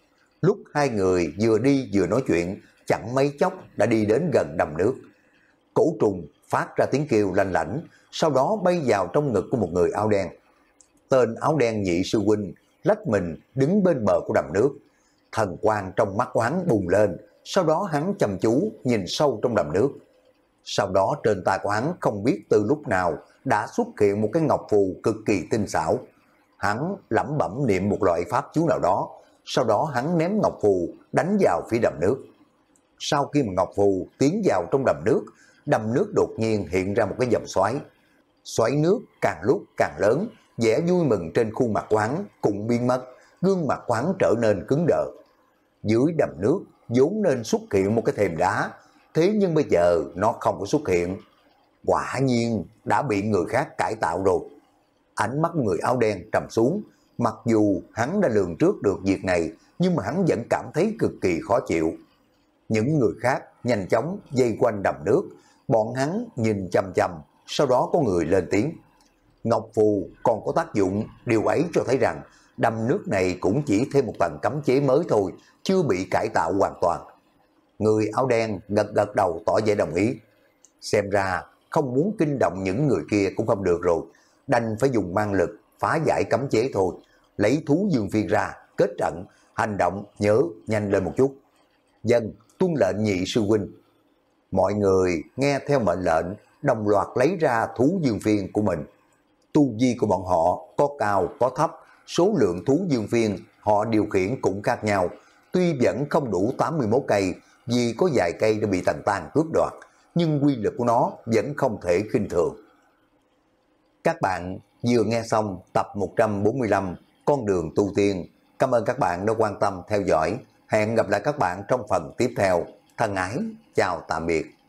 S1: Lúc hai người vừa đi vừa nói chuyện, chẳng mấy chốc đã đi đến gần đầm nước. Cổ trùng phát ra tiếng kêu lanh lảnh, sau đó bay vào trong ngực của một người áo đen. Tên áo đen nhị sư huynh lách mình đứng bên bờ của đầm nước. Thần quang trong mắt của hắn bùng lên, sau đó hắn chăm chú nhìn sâu trong đầm nước. Sau đó trên tay của hắn không biết từ lúc nào đã xuất hiện một cái ngọc phù cực kỳ tinh xảo. Hắn lẩm bẩm niệm một loại pháp chú nào đó, sau đó hắn ném ngọc phù đánh vào phía đầm nước. Sau khi mà ngọc phù tiến vào trong đầm nước, đầm nước đột nhiên hiện ra một cái dòng xoáy. Xoáy nước càng lúc càng lớn, vẻ vui mừng trên khuôn mặt của hắn cũng biến mất, gương mặt của hắn trở nên cứng đờ. Dưới đầm nước vốn nên xuất hiện một cái thềm đá, thế nhưng bây giờ nó không có xuất hiện. Quả nhiên đã bị người khác cải tạo rồi. Ánh mắt người áo đen trầm xuống, mặc dù hắn đã lường trước được việc này, nhưng mà hắn vẫn cảm thấy cực kỳ khó chịu. Những người khác nhanh chóng dây quanh đầm nước, bọn hắn nhìn chằm chằm, sau đó có người lên tiếng. Ngọc phù còn có tác dụng, điều ấy cho thấy rằng đầm nước này cũng chỉ thêm một tầng cấm chế mới thôi, chưa bị cải tạo hoàn toàn. Người áo đen gật gật đầu tỏ vẻ đồng ý. Xem ra không muốn kinh động những người kia cũng không được rồi, đành phải dùng mang lực phá giải cấm chế thôi. Lấy thú dương phiên ra, kết trận, hành động nhớ nhanh lên một chút. Dân tuân lệnh nhị sư huynh. Mọi người nghe theo mệnh lệnh, đồng loạt lấy ra thú dương phiên của mình. Tu vi của bọn họ có cao có thấp, số lượng thú dương phiên họ điều khiển cũng khác nhau. Tuy vẫn không đủ tám mươi mốt cây, vì có vài cây đã bị Tần Tang cướp đoạt, nhưng quy lực của nó vẫn không thể khinh thường. Các bạn vừa nghe xong tập một trăm bốn mươi lăm Con đường tu tiên. Cảm ơn các bạn đã quan tâm theo dõi. Hẹn gặp lại các bạn trong phần tiếp theo. Thân ái, chào tạm biệt.